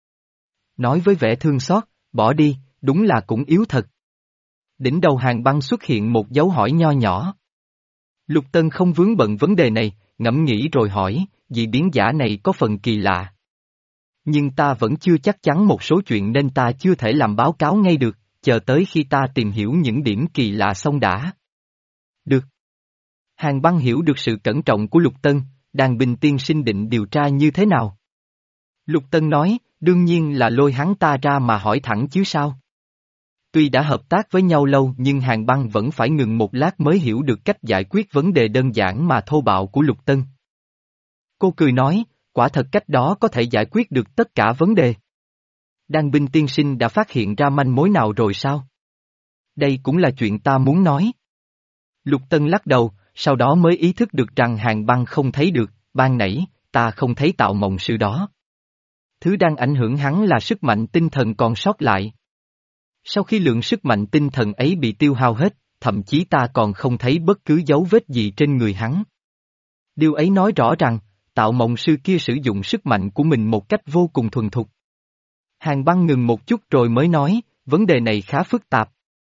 Nói với vẻ thương xót, bỏ đi, đúng là cũng yếu thật. Đỉnh đầu Hàng Băng xuất hiện một dấu hỏi nho nhỏ. Lục Tân không vướng bận vấn đề này, ngẫm nghĩ rồi hỏi, dị biến giả này có phần kỳ lạ. Nhưng ta vẫn chưa chắc chắn một số chuyện nên ta chưa thể làm báo cáo ngay được, chờ tới khi ta tìm hiểu những điểm kỳ lạ xong đã. Được. Hàng Băng hiểu được sự cẩn trọng của Lục Tân, Đàn Bình tiên sinh định điều tra như thế nào? Lục Tân nói, đương nhiên là lôi hắn ta ra mà hỏi thẳng chứ sao. Tuy đã hợp tác với nhau lâu nhưng Hàng Băng vẫn phải ngừng một lát mới hiểu được cách giải quyết vấn đề đơn giản mà thô bạo của Lục Tân. Cô cười nói, quả thật cách đó có thể giải quyết được tất cả vấn đề. Đàn Bình tiên sinh đã phát hiện ra manh mối nào rồi sao? Đây cũng là chuyện ta muốn nói. Lục Tân lắc đầu, sau đó mới ý thức được rằng Hàng Băng không thấy được, ban nãy, ta không thấy tạo mộng sự đó. Thứ đang ảnh hưởng hắn là sức mạnh tinh thần còn sót lại. Sau khi lượng sức mạnh tinh thần ấy bị tiêu hao hết, thậm chí ta còn không thấy bất cứ dấu vết gì trên người hắn. Điều ấy nói rõ rằng, tạo mộng sư kia sử dụng sức mạnh của mình một cách vô cùng thuần thục. Hàng Băng ngừng một chút rồi mới nói, vấn đề này khá phức tạp.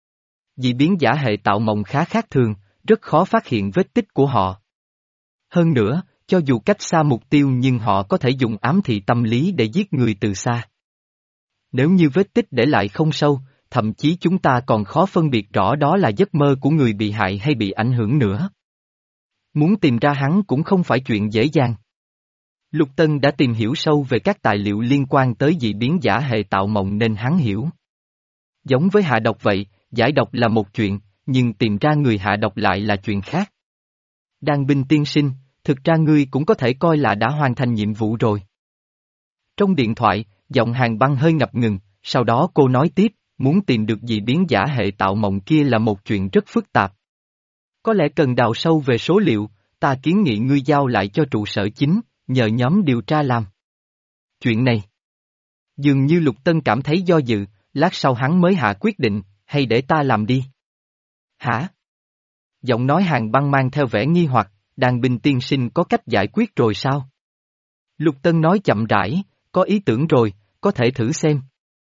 Dị biến giả hệ tạo mộng khá khác thường, rất khó phát hiện vết tích của họ. Hơn nữa, cho dù cách xa mục tiêu nhưng họ có thể dùng ám thị tâm lý để giết người từ xa. Nếu như vết tích để lại không sâu, thậm chí chúng ta còn khó phân biệt rõ đó là giấc mơ của người bị hại hay bị ảnh hưởng nữa. Muốn tìm ra hắn cũng không phải chuyện dễ dàng. Lục Tân đã tìm hiểu sâu về các tài liệu liên quan tới dị biến giả hệ tạo mộng nên hắn hiểu. Giống với hạ độc vậy, giải độc là một chuyện, nhưng tìm ra người hạ độc lại là chuyện khác. Đan binh tiên sinh, thực ra ngươi cũng có thể coi là đã hoàn thành nhiệm vụ rồi. Trong điện thoại, giọng Hàn Băng hơi ngập ngừng, sau đó cô nói tiếp, muốn tìm được dị biến giả hệ tạo mộng kia là một chuyện rất phức tạp. Có lẽ cần đào sâu về số liệu, ta kiến nghị ngươi giao lại cho trụ sở chính, nhờ nhóm điều tra làm. Chuyện này. Dường như Lục Tân cảm thấy do dự, lát sau hắn mới hạ quyết định, hay để ta làm đi. Hả? Giọng nói Hàn Băng mang theo vẻ nghi hoặc, Đan binh tiên sinh có cách giải quyết rồi sao? Lục Tân nói chậm rãi, có ý tưởng rồi, có thể thử xem.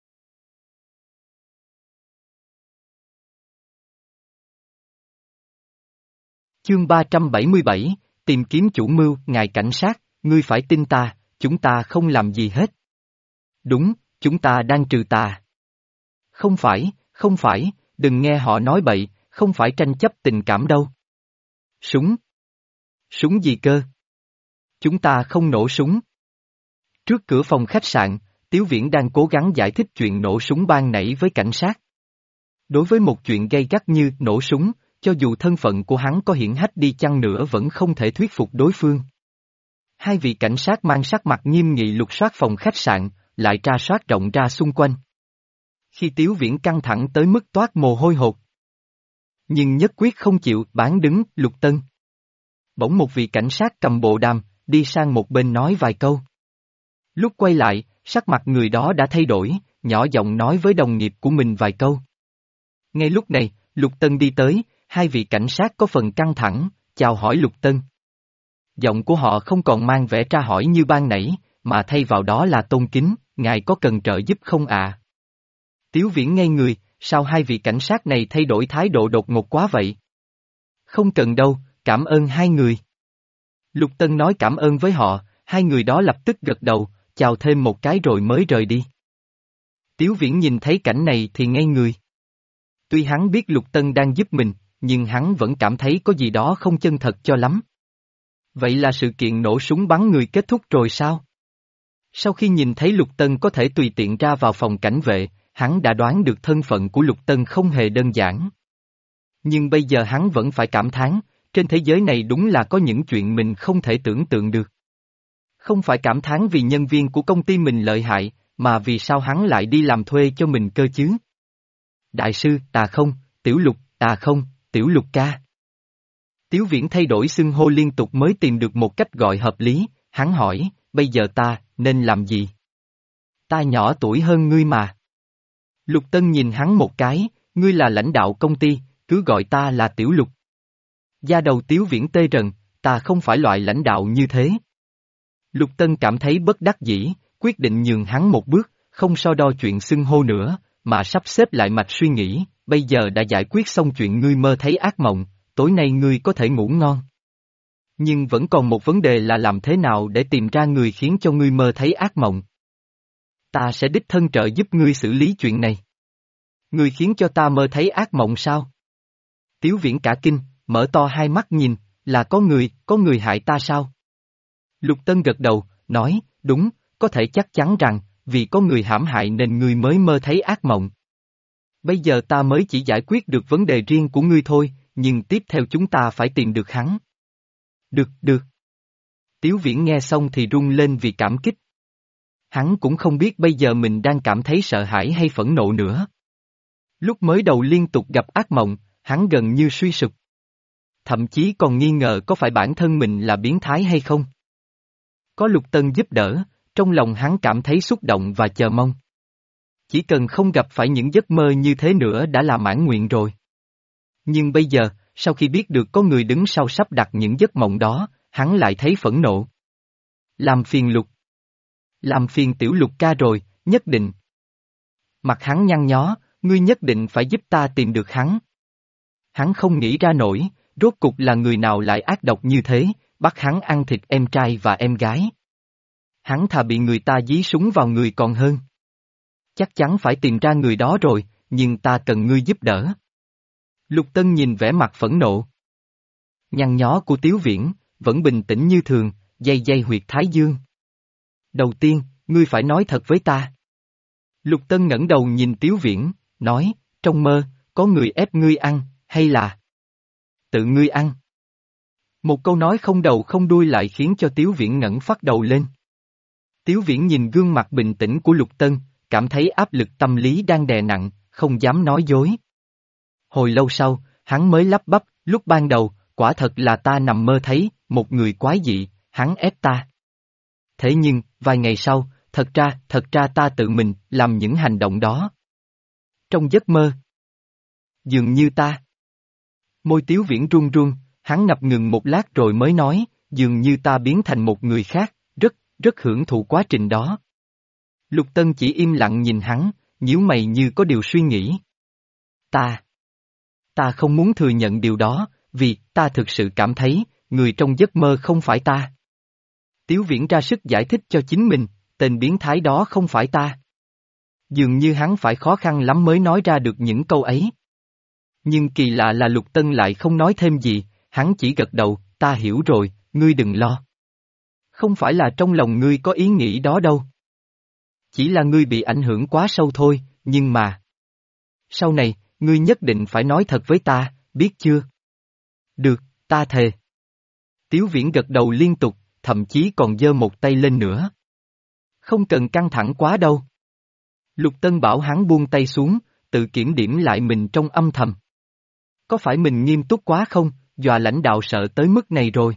Chương ba trăm bảy mươi bảy, tìm kiếm chủ mưu, ngài cảnh sát, ngươi phải tin ta, chúng ta không làm gì hết. Đúng, chúng ta đang trừ tà. Không phải, không phải, đừng nghe họ nói bậy, không phải tranh chấp tình cảm đâu. Súng. Súng gì cơ? Chúng ta không nổ súng. Trước cửa phòng khách sạn, Tiếu Viễn đang cố gắng giải thích chuyện nổ súng ban nãy với cảnh sát. Đối với một chuyện gay gắt như nổ súng, cho dù thân phận của hắn có hiển hách đi chăng nữa vẫn không thể thuyết phục đối phương. Hai vị cảnh sát mang sắc mặt nghiêm nghị lục soát phòng khách sạn, lại tra soát rộng ra xung quanh. Khi Tiếu Viễn căng thẳng tới mức toát mồ hôi hột. Nhưng nhất quyết không chịu bán đứng Lục Tân. Bỗng một vị cảnh sát cầm bộ đàm, đi sang một bên nói vài câu. Lúc quay lại, sắc mặt người đó đã thay đổi, nhỏ giọng nói với đồng nghiệp của mình vài câu. Ngay lúc này, Lục Tân đi tới, hai vị cảnh sát có phần căng thẳng, chào hỏi Lục Tân. Giọng của họ không còn mang vẻ tra hỏi như ban nãy, mà thay vào đó là tôn kính, ngài có cần trợ giúp không ạ? À? Tiếu Viễn ngây người, sao hai vị cảnh sát này thay đổi thái độ đột ngột quá vậy? Không cần đâu, cảm ơn hai người. Lục Tân nói cảm ơn với họ, hai người đó lập tức gật đầu, chào thêm một cái rồi mới rời đi. Tiếu Viễn nhìn thấy cảnh này thì ngây người. Tuy hắn biết Lục Tân đang giúp mình, nhưng hắn vẫn cảm thấy có gì đó không chân thật cho lắm. Vậy là sự kiện nổ súng bắn người kết thúc rồi sao? Sau khi nhìn thấy Lục Tân có thể tùy tiện ra vào phòng cảnh vệ, hắn đã đoán được thân phận của Lục Tân không hề đơn giản. Nhưng bây giờ hắn vẫn phải cảm thán, trên thế giới này đúng là có những chuyện mình không thể tưởng tượng được. Không phải cảm thán vì nhân viên của công ty mình lợi hại, mà vì sao hắn lại đi làm thuê cho mình cơ chứ? Đại sư, ta không, Tiểu Lục, ta không, Tiểu Lục ca. Tiếu Viễn thay đổi xưng hô liên tục mới tìm được một cách gọi hợp lý, hắn hỏi, bây giờ ta, nên làm gì? Ta nhỏ tuổi hơn ngươi mà. Lục Tân nhìn hắn một cái, ngươi là lãnh đạo công ty, cứ gọi ta là Tiểu Lục. Da đầu Tiếu Viễn tê rần, ta không phải loại lãnh đạo như thế. Lục Tân cảm thấy bất đắc dĩ, quyết định nhường hắn một bước, không so đo chuyện xưng hô nữa, mà sắp xếp lại mạch suy nghĩ, bây giờ đã giải quyết xong chuyện ngươi mơ thấy ác mộng, tối nay ngươi có thể ngủ ngon. Nhưng vẫn còn một vấn đề là làm thế nào để tìm ra người khiến cho ngươi mơ thấy ác mộng. Ta sẽ đích thân trợ giúp ngươi xử lý chuyện này. Ngươi khiến cho ta mơ thấy ác mộng sao? Tiếu Viễn cả kinh, mở to hai mắt nhìn, là có người, có người hại ta sao? Lục Tân gật đầu, nói, đúng, có thể chắc chắn rằng, vì có người hãm hại nên ngươi mới mơ thấy ác mộng. Bây giờ ta mới chỉ giải quyết được vấn đề riêng của ngươi thôi, nhưng tiếp theo chúng ta phải tìm được hắn. Được, được. Tiếu Viễn nghe xong thì run lên vì cảm kích. Hắn cũng không biết bây giờ mình đang cảm thấy sợ hãi hay phẫn nộ nữa. Lúc mới đầu liên tục gặp ác mộng, hắn gần như suy sụp. Thậm chí còn nghi ngờ có phải bản thân mình là biến thái hay không. Có Lục Tân giúp đỡ, trong lòng hắn cảm thấy xúc động và chờ mong. Chỉ cần không gặp phải những giấc mơ như thế nữa đã là mãn nguyện rồi. Nhưng bây giờ, sau khi biết được có người đứng sau sắp đặt những giấc mộng đó, hắn lại thấy phẫn nộ. Làm phiền Lục. Làm phiền Tiểu Lục ca rồi, nhất định. Mặt hắn nhăn nhó, ngươi nhất định phải giúp ta tìm được hắn. Hắn không nghĩ ra nổi, rốt cục là người nào lại ác độc như thế, bắt hắn ăn thịt em trai và em gái. Hắn thà bị người ta dí súng vào người còn hơn. Chắc chắn phải tìm ra người đó rồi, nhưng ta cần ngươi giúp đỡ. Lục Tân nhìn vẻ mặt phẫn nộ. Nhăn nhó của Tiếu Viễn, vẫn bình tĩnh như thường, day day huyệt thái dương. Đầu tiên, ngươi phải nói thật với ta. Lục Tân ngẩng đầu nhìn Tiếu Viễn, nói, trong mơ, có người ép ngươi ăn, hay là tự ngươi ăn? Một câu nói không đầu không đuôi lại khiến cho Tiếu Viễn ngẩng phát đầu lên. Tiếu Viễn nhìn gương mặt bình tĩnh của Lục Tân, cảm thấy áp lực tâm lý đang đè nặng, không dám nói dối. Hồi lâu sau, hắn mới lắp bắp, lúc ban đầu, quả thật là ta nằm mơ thấy, một người quái dị, hắn ép ta. Thế nhưng, vài ngày sau, thật ra, thật ra ta tự mình, làm những hành động đó. Trong giấc mơ. Dường như ta. Môi Tiếu Viễn run run, hắn ngập ngừng một lát rồi mới nói, dường như ta biến thành một người khác, rất, rất hưởng thụ quá trình đó. Lục Tân chỉ im lặng nhìn hắn, nhíu mày như có điều suy nghĩ. Ta. Ta không muốn thừa nhận điều đó, vì ta thực sự cảm thấy, người trong giấc mơ không phải ta. Tiếu Viễn ra sức giải thích cho chính mình, tên biến thái đó không phải ta. Dường như hắn phải khó khăn lắm mới nói ra được những câu ấy. Nhưng kỳ lạ là Lục Tân lại không nói thêm gì, hắn chỉ gật đầu, ta hiểu rồi, ngươi đừng lo. Không phải là trong lòng ngươi có ý nghĩ đó đâu. Chỉ là ngươi bị ảnh hưởng quá sâu thôi, nhưng mà... Sau này, ngươi nhất định phải nói thật với ta, biết chưa? Được, ta thề. Tiếu Viễn gật đầu liên tục, thậm chí còn giơ một tay lên nữa. Không cần căng thẳng quá đâu. Lục Tân bảo hắn buông tay xuống, tự kiểm điểm lại mình trong âm thầm. Có phải mình nghiêm túc quá không, dọa lãnh đạo sợ tới mức này rồi.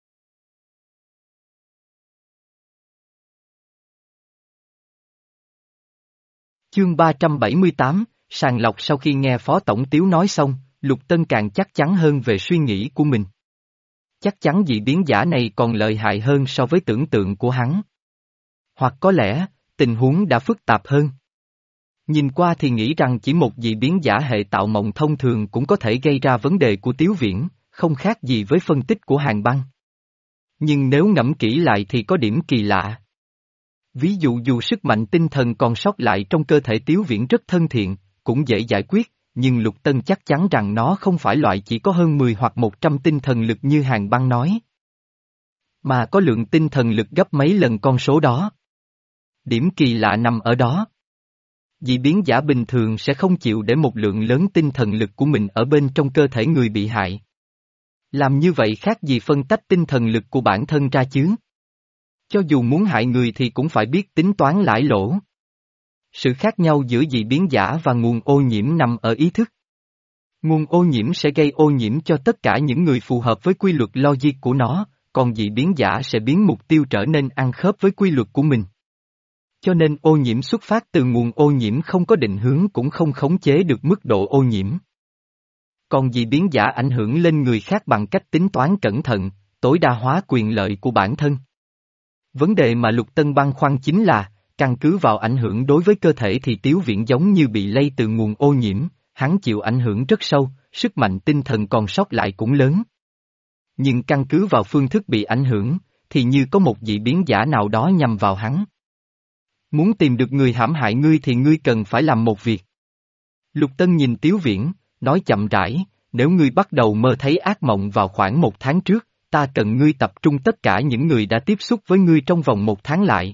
Chương ba trăm bảy mươi tám, sàng lọc. Sau khi nghe Phó Tổng Tiếu nói xong, Lục Tân càng chắc chắn hơn về suy nghĩ của mình. Chắc chắn dị biến giả này còn lợi hại hơn so với tưởng tượng của hắn. Hoặc có lẽ, tình huống đã phức tạp hơn. Nhìn qua thì nghĩ rằng chỉ một dị biến giả hệ tạo mộng thông thường cũng có thể gây ra vấn đề của Tiếu Viễn, không khác gì với phân tích của Hàn Băng. Nhưng nếu ngẫm kỹ lại thì có điểm kỳ lạ. Ví dụ dù sức mạnh tinh thần còn sót lại trong cơ thể Tiếu Viễn rất thân thiện, cũng dễ giải quyết, nhưng Lục Tân chắc chắn rằng nó không phải loại chỉ có hơn mười hoặc một trăm tinh thần lực như Hàn Băng nói. Mà có lượng tinh thần lực gấp mấy lần con số đó. Điểm kỳ lạ nằm ở đó. Dị biến giả bình thường sẽ không chịu để một lượng lớn tinh thần lực của mình ở bên trong cơ thể người bị hại. Làm như vậy khác gì phân tách tinh thần lực của bản thân ra chứ. Cho dù muốn hại người thì cũng phải biết tính toán lãi lỗ. Sự khác nhau giữa dị biến giả và nguồn ô nhiễm nằm ở ý thức. Nguồn ô nhiễm sẽ gây ô nhiễm cho tất cả những người phù hợp với quy luật logic của nó, còn dị biến giả sẽ biến mục tiêu trở nên ăn khớp với quy luật của mình. Cho nên ô nhiễm xuất phát từ nguồn ô nhiễm không có định hướng cũng không khống chế được mức độ ô nhiễm. Còn dị biến giả ảnh hưởng lên người khác bằng cách tính toán cẩn thận, tối đa hóa quyền lợi của bản thân. Vấn đề mà Lục Tân băn khoăn chính là, căn cứ vào ảnh hưởng đối với cơ thể thì Tiếu Viễn giống như bị lây từ nguồn ô nhiễm, hắn chịu ảnh hưởng rất sâu, sức mạnh tinh thần còn sót lại cũng lớn. Nhưng căn cứ vào phương thức bị ảnh hưởng, thì như có một dị biến giả nào đó nhằm vào hắn. Muốn tìm được người hãm hại ngươi thì ngươi cần phải làm một việc. Lục Tân nhìn Tiếu Viễn, nói chậm rãi, nếu ngươi bắt đầu mơ thấy ác mộng vào khoảng một tháng trước, ta cần ngươi tập trung tất cả những người đã tiếp xúc với ngươi trong vòng một tháng lại.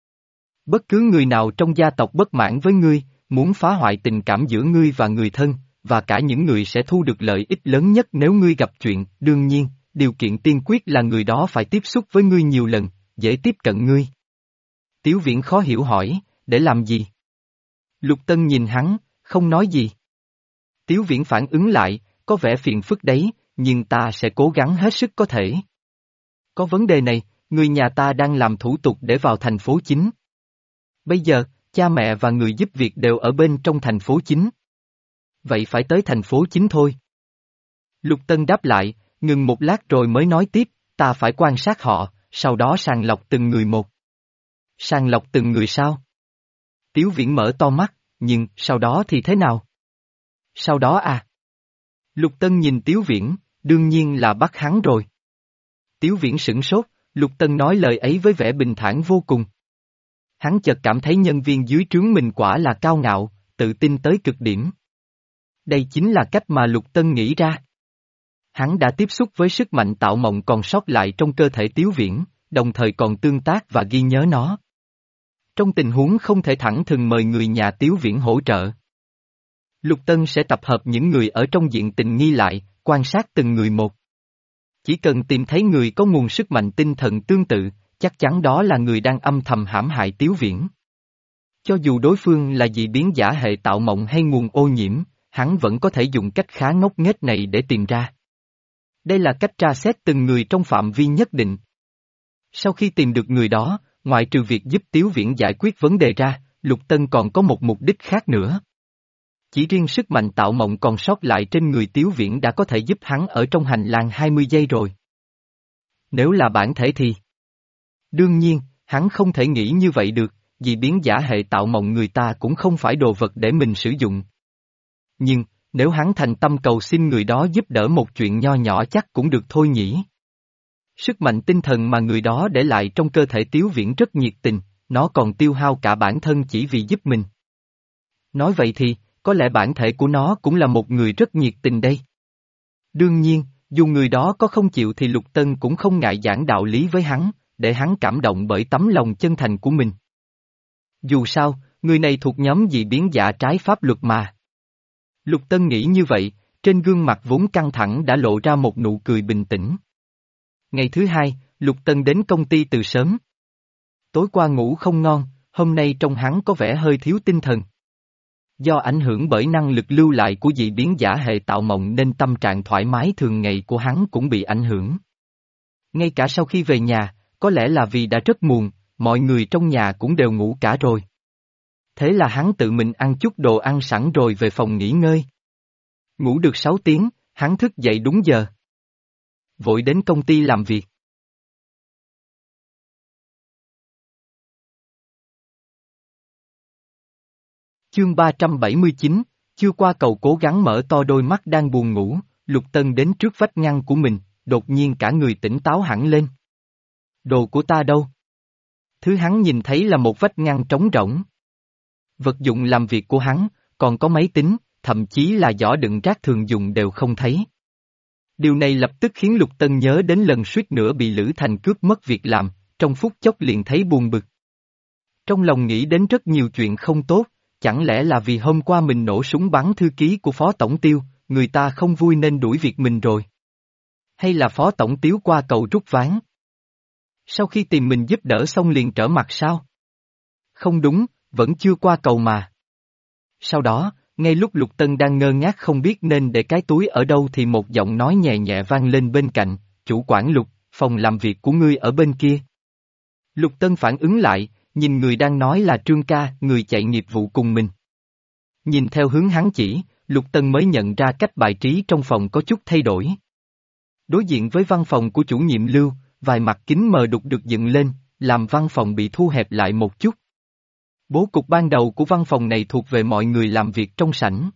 Bất cứ người nào trong gia tộc bất mãn với ngươi, muốn phá hoại tình cảm giữa ngươi và người thân, và cả những người sẽ thu được lợi ích lớn nhất nếu ngươi gặp chuyện, đương nhiên, điều kiện tiên quyết là người đó phải tiếp xúc với ngươi nhiều lần, dễ tiếp cận ngươi. Tiếu Viễn khó hiểu hỏi, để làm gì? Lục Tân nhìn hắn, không nói gì. Tiếu Viễn phản ứng lại, có vẻ phiền phức đấy, nhưng ta sẽ cố gắng hết sức có thể. Có vấn đề này, người nhà ta đang làm thủ tục để vào thành phố chính. Bây giờ, cha mẹ và người giúp việc đều ở bên trong thành phố chính. Vậy phải tới thành phố chính thôi. Lục Tân đáp lại, ngừng một lát rồi mới nói tiếp, ta phải quan sát họ, sau đó sàng lọc từng người một. Sàng lọc từng người sao? Tiếu Viễn mở to mắt, nhưng sau đó thì thế nào? Sau đó à? Lục Tân nhìn Tiếu Viễn, đương nhiên là bắt hắn rồi. Tiếu Viễn sửng sốt, Lục Tân nói lời ấy với vẻ bình thản vô cùng. Hắn chợt cảm thấy nhân viên dưới trướng mình quả là cao ngạo, tự tin tới cực điểm. Đây chính là cách mà Lục Tân nghĩ ra. Hắn đã tiếp xúc với sức mạnh tạo mộng còn sót lại trong cơ thể Tiếu Viễn, đồng thời còn tương tác và ghi nhớ nó. Trong tình huống không thể thẳng thừng mời người nhà Tiếu Viễn hỗ trợ, Lục Tân sẽ tập hợp những người ở trong diện tình nghi lại, quan sát từng người một. Chỉ cần tìm thấy người có nguồn sức mạnh tinh thần tương tự, chắc chắn đó là người đang âm thầm hãm hại Tiếu Viễn. Cho dù đối phương là dị biến giả hệ tạo mộng hay nguồn ô nhiễm, hắn vẫn có thể dùng cách khá ngốc nghếch này để tìm ra. Đây là cách tra xét từng người trong phạm vi nhất định. Sau khi tìm được người đó, ngoại trừ việc giúp Tiếu Viễn giải quyết vấn đề ra, Lục Tân còn có một mục đích khác nữa. Chỉ riêng sức mạnh tạo mộng còn sót lại trên người Tiếu Viễn đã có thể giúp hắn ở trong hành lang hai mươi giây rồi. Nếu là bản thể thì... Đương nhiên, hắn không thể nghĩ như vậy được, vì biến giả hệ tạo mộng người ta cũng không phải đồ vật để mình sử dụng. Nhưng, nếu hắn thành tâm cầu xin người đó giúp đỡ một chuyện nho nhỏ chắc cũng được thôi nhỉ. Sức mạnh tinh thần mà người đó để lại trong cơ thể Tiếu Viễn rất nhiệt tình, nó còn tiêu hao cả bản thân chỉ vì giúp mình. Nói vậy thì, có lẽ bản thể của nó cũng là một người rất nhiệt tình đây. Đương nhiên, dù người đó có không chịu thì Lục Tân cũng không ngại giảng đạo lý với hắn, để hắn cảm động bởi tấm lòng chân thành của mình. Dù sao, người này thuộc nhóm dị biến giả trái pháp luật mà. Lục Tân nghĩ như vậy, trên gương mặt vốn căng thẳng đã lộ ra một nụ cười bình tĩnh. Ngày thứ hai, Lục Tân đến công ty từ sớm. Tối qua ngủ không ngon, hôm nay trông hắn có vẻ hơi thiếu tinh thần. Do ảnh hưởng bởi năng lực lưu lại của dị biến giả hệ tạo mộng nên tâm trạng thoải mái thường ngày của hắn cũng bị ảnh hưởng. Ngay cả sau khi về nhà, có lẽ là vì đã rất muộn, mọi người trong nhà cũng đều ngủ cả rồi. Thế là hắn tự mình ăn chút đồ ăn sẵn rồi về phòng nghỉ ngơi. Ngủ được sáu tiếng, hắn thức dậy đúng giờ. Vội đến công ty làm việc. Chương ba trăm bảy mươi chín, chưa qua cầu cố gắng mở to đôi mắt đang buồn ngủ, Lục Tân đến trước vách ngăn của mình, đột nhiên cả người tỉnh táo hẳn lên. Đồ của ta đâu? Thứ hắn nhìn thấy là một vách ngăn trống rỗng. Vật dụng làm việc của hắn, còn có máy tính, thậm chí là giỏ đựng rác thường dùng đều không thấy. Điều này lập tức khiến Lục Tân nhớ đến lần suýt nữa bị Lữ Thành cướp mất việc làm, trong phút chốc liền thấy buồn bực. Trong lòng nghĩ đến rất nhiều chuyện không tốt, chẳng lẽ là vì hôm qua mình nổ súng bắn thư ký của Phó Tổng Tiêu, người ta không vui nên đuổi việc mình rồi? Hay là Phó Tổng Tiếu qua cầu rút ván? Sau khi tìm mình giúp đỡ xong liền trở mặt sao? Không đúng, vẫn chưa qua cầu mà. Sau đó, ngay lúc Lục Tân đang ngơ ngác không biết nên để cái túi ở đâu thì một giọng nói nhẹ nhẹ vang lên bên cạnh, chủ quản Lục, phòng làm việc của ngươi ở bên kia. Lục Tân phản ứng lại, nhìn người đang nói là Trương ca, người chạy nghiệp vụ cùng mình. Nhìn theo hướng hắn chỉ, Lục Tân mới nhận ra cách bài trí trong phòng có chút thay đổi. Đối diện với văn phòng của chủ nhiệm Lưu, vài mặt kính mờ đục được dựng lên, làm văn phòng bị thu hẹp lại một chút. Bố cục ban đầu của văn phòng này thuộc về mọi người làm việc trong sảnh.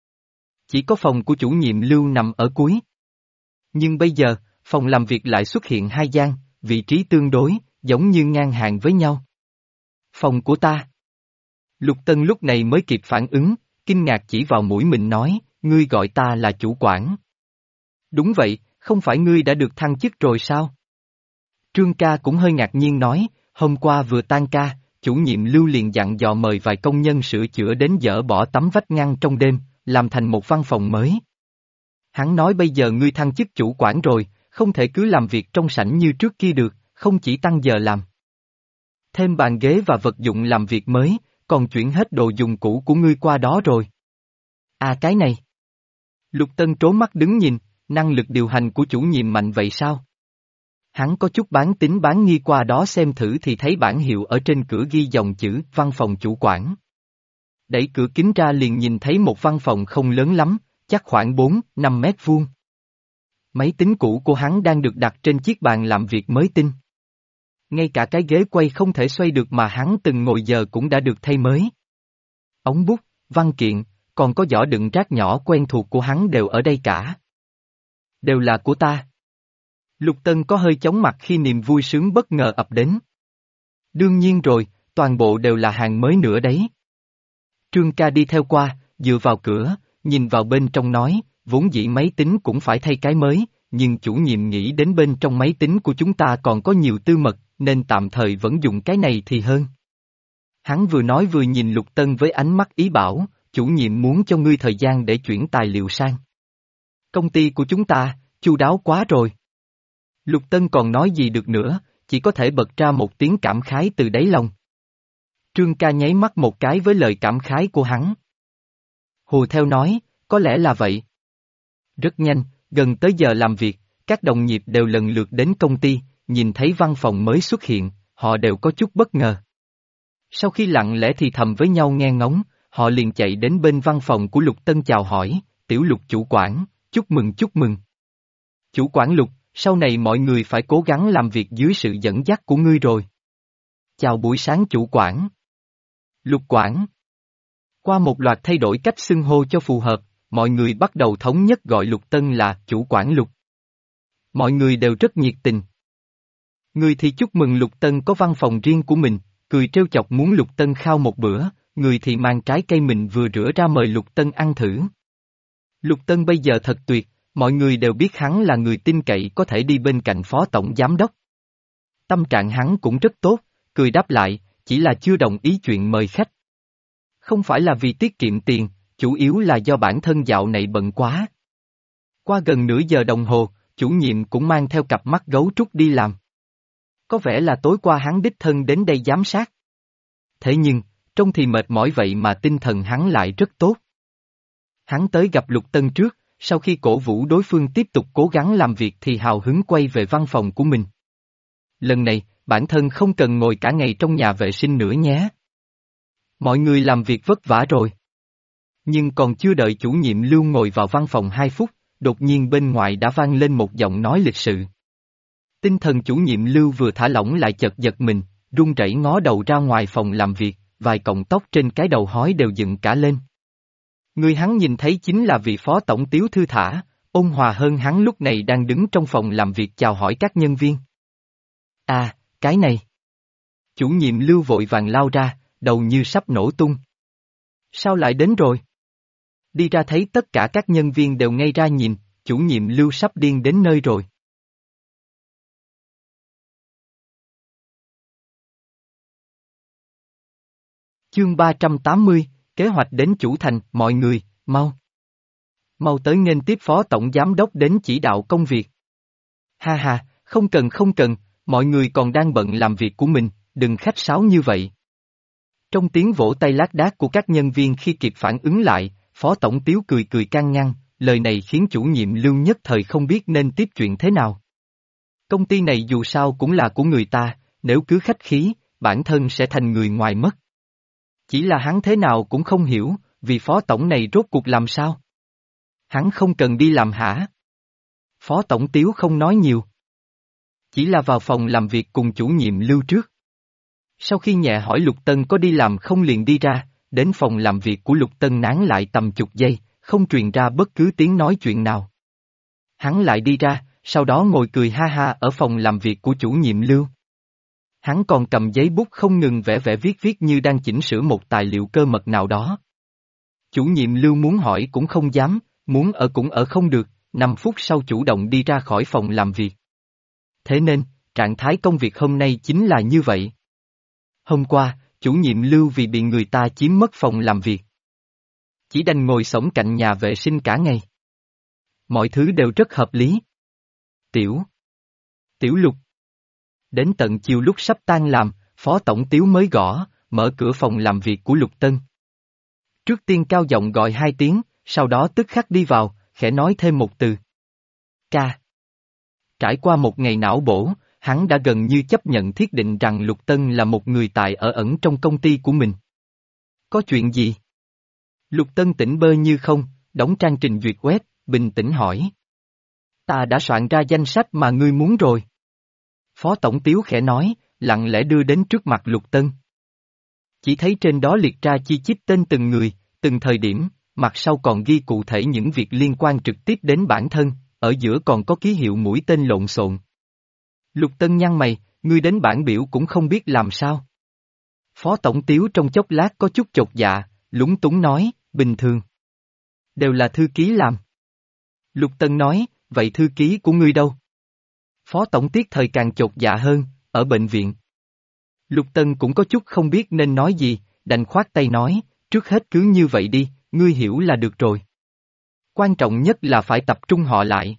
Chỉ có phòng của chủ nhiệm Lưu nằm ở cuối. Nhưng bây giờ, phòng làm việc lại xuất hiện hai gian, vị trí tương đối, giống như ngang hàng với nhau. Phòng của ta. Lục Tân lúc này mới kịp phản ứng, kinh ngạc chỉ vào mũi mình nói, ngươi gọi ta là chủ quản. Đúng vậy, không phải ngươi đã được thăng chức rồi sao? Trương ca cũng hơi ngạc nhiên nói, hôm qua vừa tan ca, chủ nhiệm Lưu liền dặn dò mời vài công nhân sửa chữa đến dỡ bỏ tấm vách ngăn trong đêm, làm thành một văn phòng mới. Hắn nói bây giờ ngươi thăng chức chủ quản rồi, không thể cứ làm việc trong sảnh như trước kia được, không chỉ tăng giờ làm. Thêm bàn ghế và vật dụng làm việc mới, còn chuyển hết đồ dùng cũ của ngươi qua đó rồi. À cái này. Lục Tân trố mắt đứng nhìn, năng lực điều hành của chủ nhiệm mạnh vậy sao? Hắn có chút bán tín bán nghi qua đó xem thử thì thấy bảng hiệu ở trên cửa ghi dòng chữ văn phòng chủ quản. Đẩy cửa kính ra liền nhìn thấy một văn phòng không lớn lắm, chắc khoảng bốn năm mét vuông. Máy tính cũ của hắn đang được đặt trên chiếc bàn làm việc mới tinh. Ngay cả cái ghế quay không thể xoay được mà hắn từng ngồi giờ cũng đã được thay mới. Ống bút, văn kiện, còn có giỏ đựng rác nhỏ quen thuộc của hắn đều ở đây cả. Đều là của ta. Lục Tân có hơi chóng mặt khi niềm vui sướng bất ngờ ập đến. Đương nhiên rồi, toàn bộ đều là hàng mới nữa đấy. Trương ca đi theo qua, dựa vào cửa, nhìn vào bên trong nói, vốn dĩ máy tính cũng phải thay cái mới, nhưng chủ nhiệm nghĩ đến bên trong máy tính của chúng ta còn có nhiều tư mật, nên tạm thời vẫn dùng cái này thì hơn. Hắn vừa nói vừa nhìn Lục Tân với ánh mắt ý bảo, chủ nhiệm muốn cho ngươi thời gian để chuyển tài liệu sang. Công ty của chúng ta, chu đáo quá rồi. Lục Tân còn nói gì được nữa, chỉ có thể bật ra một tiếng cảm khái từ đáy lòng. Trương ca nháy mắt một cái với lời cảm khái của hắn. Hùa theo nói, có lẽ là vậy. Rất nhanh, gần tới giờ làm việc, các đồng nghiệp đều lần lượt đến công ty, nhìn thấy văn phòng mới xuất hiện, họ đều có chút bất ngờ. Sau khi lặng lẽ thì thầm với nhau nghe ngóng, họ liền chạy đến bên văn phòng của Lục Tân chào hỏi, tiểu Lục chủ quản, chúc mừng chúc mừng. Chủ quản Lục, sau này mọi người phải cố gắng làm việc dưới sự dẫn dắt của ngươi rồi. Chào buổi sáng chủ quản. Lục quản. Qua một loạt thay đổi cách xưng hô cho phù hợp, mọi người bắt đầu thống nhất gọi Lục Tân là chủ quản Lục. Mọi người đều rất nhiệt tình. Người thì chúc mừng Lục Tân có văn phòng riêng của mình, cười trêu chọc muốn Lục Tân khao một bữa, người thì mang trái cây mình vừa rửa ra mời Lục Tân ăn thử. Lục Tân bây giờ thật tuyệt, mọi người đều biết hắn là người tin cậy có thể đi bên cạnh phó tổng giám đốc. Tâm trạng hắn cũng rất tốt, cười đáp lại, chỉ là chưa đồng ý chuyện mời khách. Không phải là vì tiết kiệm tiền, chủ yếu là do bản thân dạo này bận quá. Qua gần nửa giờ đồng hồ, chủ nhiệm cũng mang theo cặp mắt gấu trúc đi làm. Có vẻ là tối qua hắn đích thân đến đây giám sát. Thế nhưng, trông thì mệt mỏi vậy mà tinh thần hắn lại rất tốt. Hắn tới gặp Lục Tân trước, sau khi cổ vũ đối phương tiếp tục cố gắng làm việc thì hào hứng quay về văn phòng của mình. Lần này, bản thân không cần ngồi cả ngày trong nhà vệ sinh nữa nhé. Mọi người làm việc vất vả rồi. Nhưng còn chưa đợi chủ nhiệm Lưu ngồi vào văn phòng hai phút, đột nhiên bên ngoài đã vang lên một giọng nói lịch sự. Tinh thần chủ nhiệm Lưu vừa thả lỏng lại chợt giật mình, run rẩy ngó đầu ra ngoài phòng làm việc, vài cọng tóc trên cái đầu hói đều dựng cả lên. Người hắn nhìn thấy chính là vị phó tổng Tiếu Thư Thả, ôn hòa hơn hắn lúc này đang đứng trong phòng làm việc chào hỏi các nhân viên. À, cái này. Chủ nhiệm Lưu vội vàng lao ra, đầu như sắp nổ tung. Sao lại đến rồi? Đi ra thấy tất cả các nhân viên đều ngây ra nhìn, chủ nhiệm Lưu sắp điên đến nơi rồi. Chương ba trăm tám mươi, kế hoạch đến chủ thành, mọi người, mau. Mau tới nghênh tiếp phó tổng giám đốc đến chỉ đạo công việc. Ha ha, không cần không cần, mọi người còn đang bận làm việc của mình, đừng khách sáo như vậy. Trong tiếng vỗ tay lác đác của các nhân viên khi kịp phản ứng lại, phó tổng Tiếu cười cười can ngăn, lời này khiến chủ nhiệm Lưu nhất thời không biết nên tiếp chuyện thế nào. Công ty này dù sao cũng là của người ta, nếu cứ khách khí, bản thân sẽ thành người ngoài mất. Chỉ là hắn thế nào cũng không hiểu, vì phó tổng này rốt cuộc làm sao? Hắn không cần đi làm hả? Phó tổng Tiếu không nói nhiều. Chỉ là vào phòng làm việc cùng chủ nhiệm Lưu trước. Sau khi nhẹ hỏi Lục Tân có đi làm không liền đi ra, đến phòng làm việc của Lục Tân nán lại tầm chục giây, không truyền ra bất cứ tiếng nói chuyện nào. Hắn lại đi ra, sau đó ngồi cười ha ha ở phòng làm việc của chủ nhiệm Lưu. Hắn còn cầm giấy bút không ngừng vẽ vẽ viết viết như đang chỉnh sửa một tài liệu cơ mật nào đó. Chủ nhiệm Lưu muốn hỏi cũng không dám, muốn ở cũng ở không được, năm phút sau chủ động đi ra khỏi phòng làm việc. Thế nên, trạng thái công việc hôm nay chính là như vậy. Hôm qua, chủ nhiệm Lưu vì bị người ta chiếm mất phòng làm việc. Chỉ đành ngồi xổm cạnh nhà vệ sinh cả ngày. Mọi thứ đều rất hợp lý. Tiểu. Tiểu Lục. Đến tận chiều lúc sắp tan làm, phó tổng Tiếu mới gõ, mở cửa phòng làm việc của Lục Tân. Trước tiên cao giọng gọi hai tiếng, sau đó tức khắc đi vào, khẽ nói thêm một từ. Ca. Trải qua một ngày não bổ, hắn đã gần như chấp nhận thiết định rằng Lục Tân là một người tài ở ẩn trong công ty của mình. Có chuyện gì? Lục Tân tỉnh bơ như không, đóng trang trình duyệt web, bình tĩnh hỏi. Ta đã soạn ra danh sách mà ngươi muốn rồi. Phó tổng Tiếu khẽ nói, lặng lẽ đưa đến trước mặt Lục Tân. Chỉ thấy trên đó liệt ra chi chít tên từng người, từng thời điểm, mặt sau còn ghi cụ thể những việc liên quan trực tiếp đến bản thân, ở giữa còn có ký hiệu mũi tên lộn xộn. Lục Tân nhăn mày, ngươi đến bản biểu cũng không biết làm sao. Phó tổng Tiếu trong chốc lát có chút chột dạ, lúng túng nói, bình thường. Đều là thư ký làm. Lục Tân nói, vậy thư ký của ngươi đâu? Phó tổng tiết thời càng chột dạ hơn, ở bệnh viện. Lục Tân cũng có chút không biết nên nói gì, đành khoát tay nói, trước hết cứ như vậy đi, ngươi hiểu là được rồi. Quan trọng nhất là phải tập trung họ lại.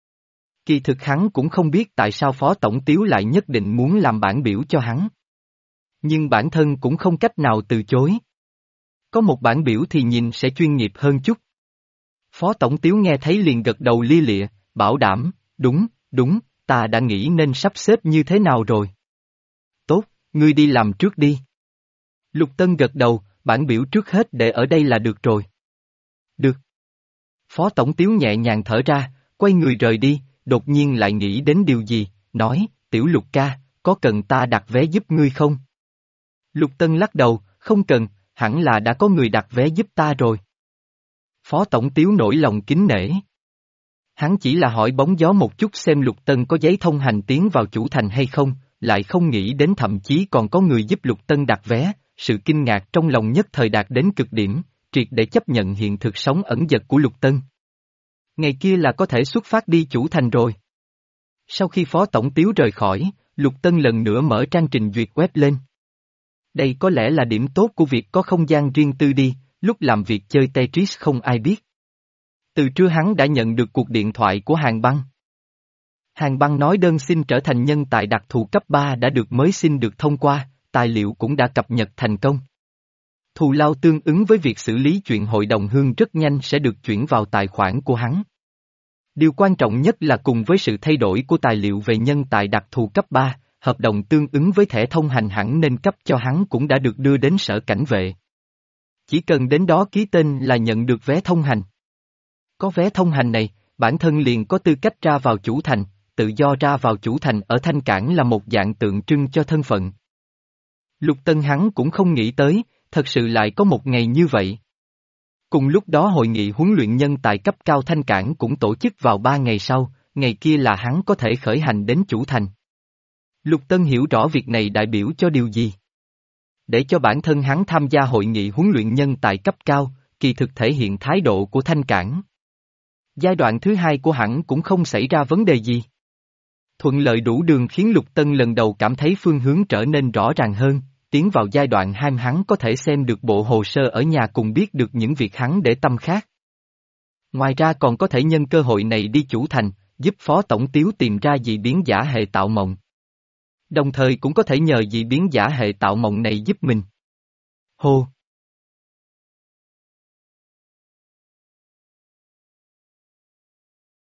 Kỳ thực hắn cũng không biết tại sao Phó Tổng Tiếu lại nhất định muốn làm bản biểu cho hắn. Nhưng bản thân cũng không cách nào từ chối. Có một bản biểu thì nhìn sẽ chuyên nghiệp hơn chút. Phó Tổng Tiếu nghe thấy liền gật đầu lia lịa, bảo đảm, đúng, đúng, ta đã nghĩ nên sắp xếp như thế nào rồi. Tốt, ngươi đi làm trước đi. Lục Tân gật đầu, bản biểu trước hết để ở đây là được rồi. Được. Phó Tổng Tiếu nhẹ nhàng thở ra, quay người rời đi, đột nhiên lại nghĩ đến điều gì, nói, Tiểu Lục ca, có cần ta đặt vé giúp ngươi không? Lục Tân lắc đầu, không cần, hẳn là đã có người đặt vé giúp ta rồi. Phó Tổng Tiếu nổi lòng kính nể. Hắn chỉ là hỏi bóng gió một chút xem Lục Tân có giấy thông hành tiến vào chủ thành hay không, lại không nghĩ đến thậm chí còn có người giúp Lục Tân đặt vé, sự kinh ngạc trong lòng nhất thời đạt đến cực điểm, triệt để chấp nhận hiện thực sống ẩn dật của Lục Tân. Ngày kia là có thể xuất phát đi chủ thành rồi. Sau khi Phó Tổng Tiếu rời khỏi, Lục Tân lần nữa mở trang trình duyệt web lên. Đây có lẽ là điểm tốt của việc có không gian riêng tư đi, lúc làm việc chơi Tetris không ai biết. Từ trưa hắn đã nhận được cuộc điện thoại của Hàng Băng. Hàng Băng nói đơn xin trở thành nhân tài đặc thù cấp ba đã được mới xin được thông qua, tài liệu cũng đã cập nhật thành công. Thù lao tương ứng với việc xử lý chuyện hội đồng hương rất nhanh sẽ được chuyển vào tài khoản của hắn. Điều quan trọng nhất là cùng với sự thay đổi của tài liệu về nhân tài đặc thù cấp ba, hợp đồng tương ứng với thẻ thông hành hẳn nên cấp cho hắn cũng đã được đưa đến sở cảnh vệ. Chỉ cần đến đó ký tên là nhận được vé thông hành. Có vé thông hành này, bản thân liền có tư cách ra vào chủ thành, tự do ra vào chủ thành ở Thanh Cảng là một dạng tượng trưng cho thân phận. Lục Tân hắn cũng không nghĩ tới, thật sự lại có một ngày như vậy. Cùng lúc đó hội nghị huấn luyện nhân tài cấp cao Thanh Cảng cũng tổ chức vào ba ngày sau, ngày kia là hắn có thể khởi hành đến chủ thành. Lục Tân hiểu rõ việc này đại biểu cho điều gì. Để cho bản thân hắn tham gia hội nghị huấn luyện nhân tài cấp cao, kỳ thực thể hiện thái độ của Thanh Cảng. Giai đoạn thứ hai của hắn cũng không xảy ra vấn đề gì. Thuận lợi đủ đường khiến Lục Tân lần đầu cảm thấy phương hướng trở nên rõ ràng hơn, tiến vào giai đoạn hai hắn có thể xem được bộ hồ sơ ở nhà cùng biết được những việc hắn để tâm khác. Ngoài ra còn có thể nhân cơ hội này đi chủ thành, giúp Phó Tổng Tiếu tìm ra dị biến giả hệ tạo mộng. Đồng thời cũng có thể nhờ dị biến giả hệ tạo mộng này giúp mình. Hô!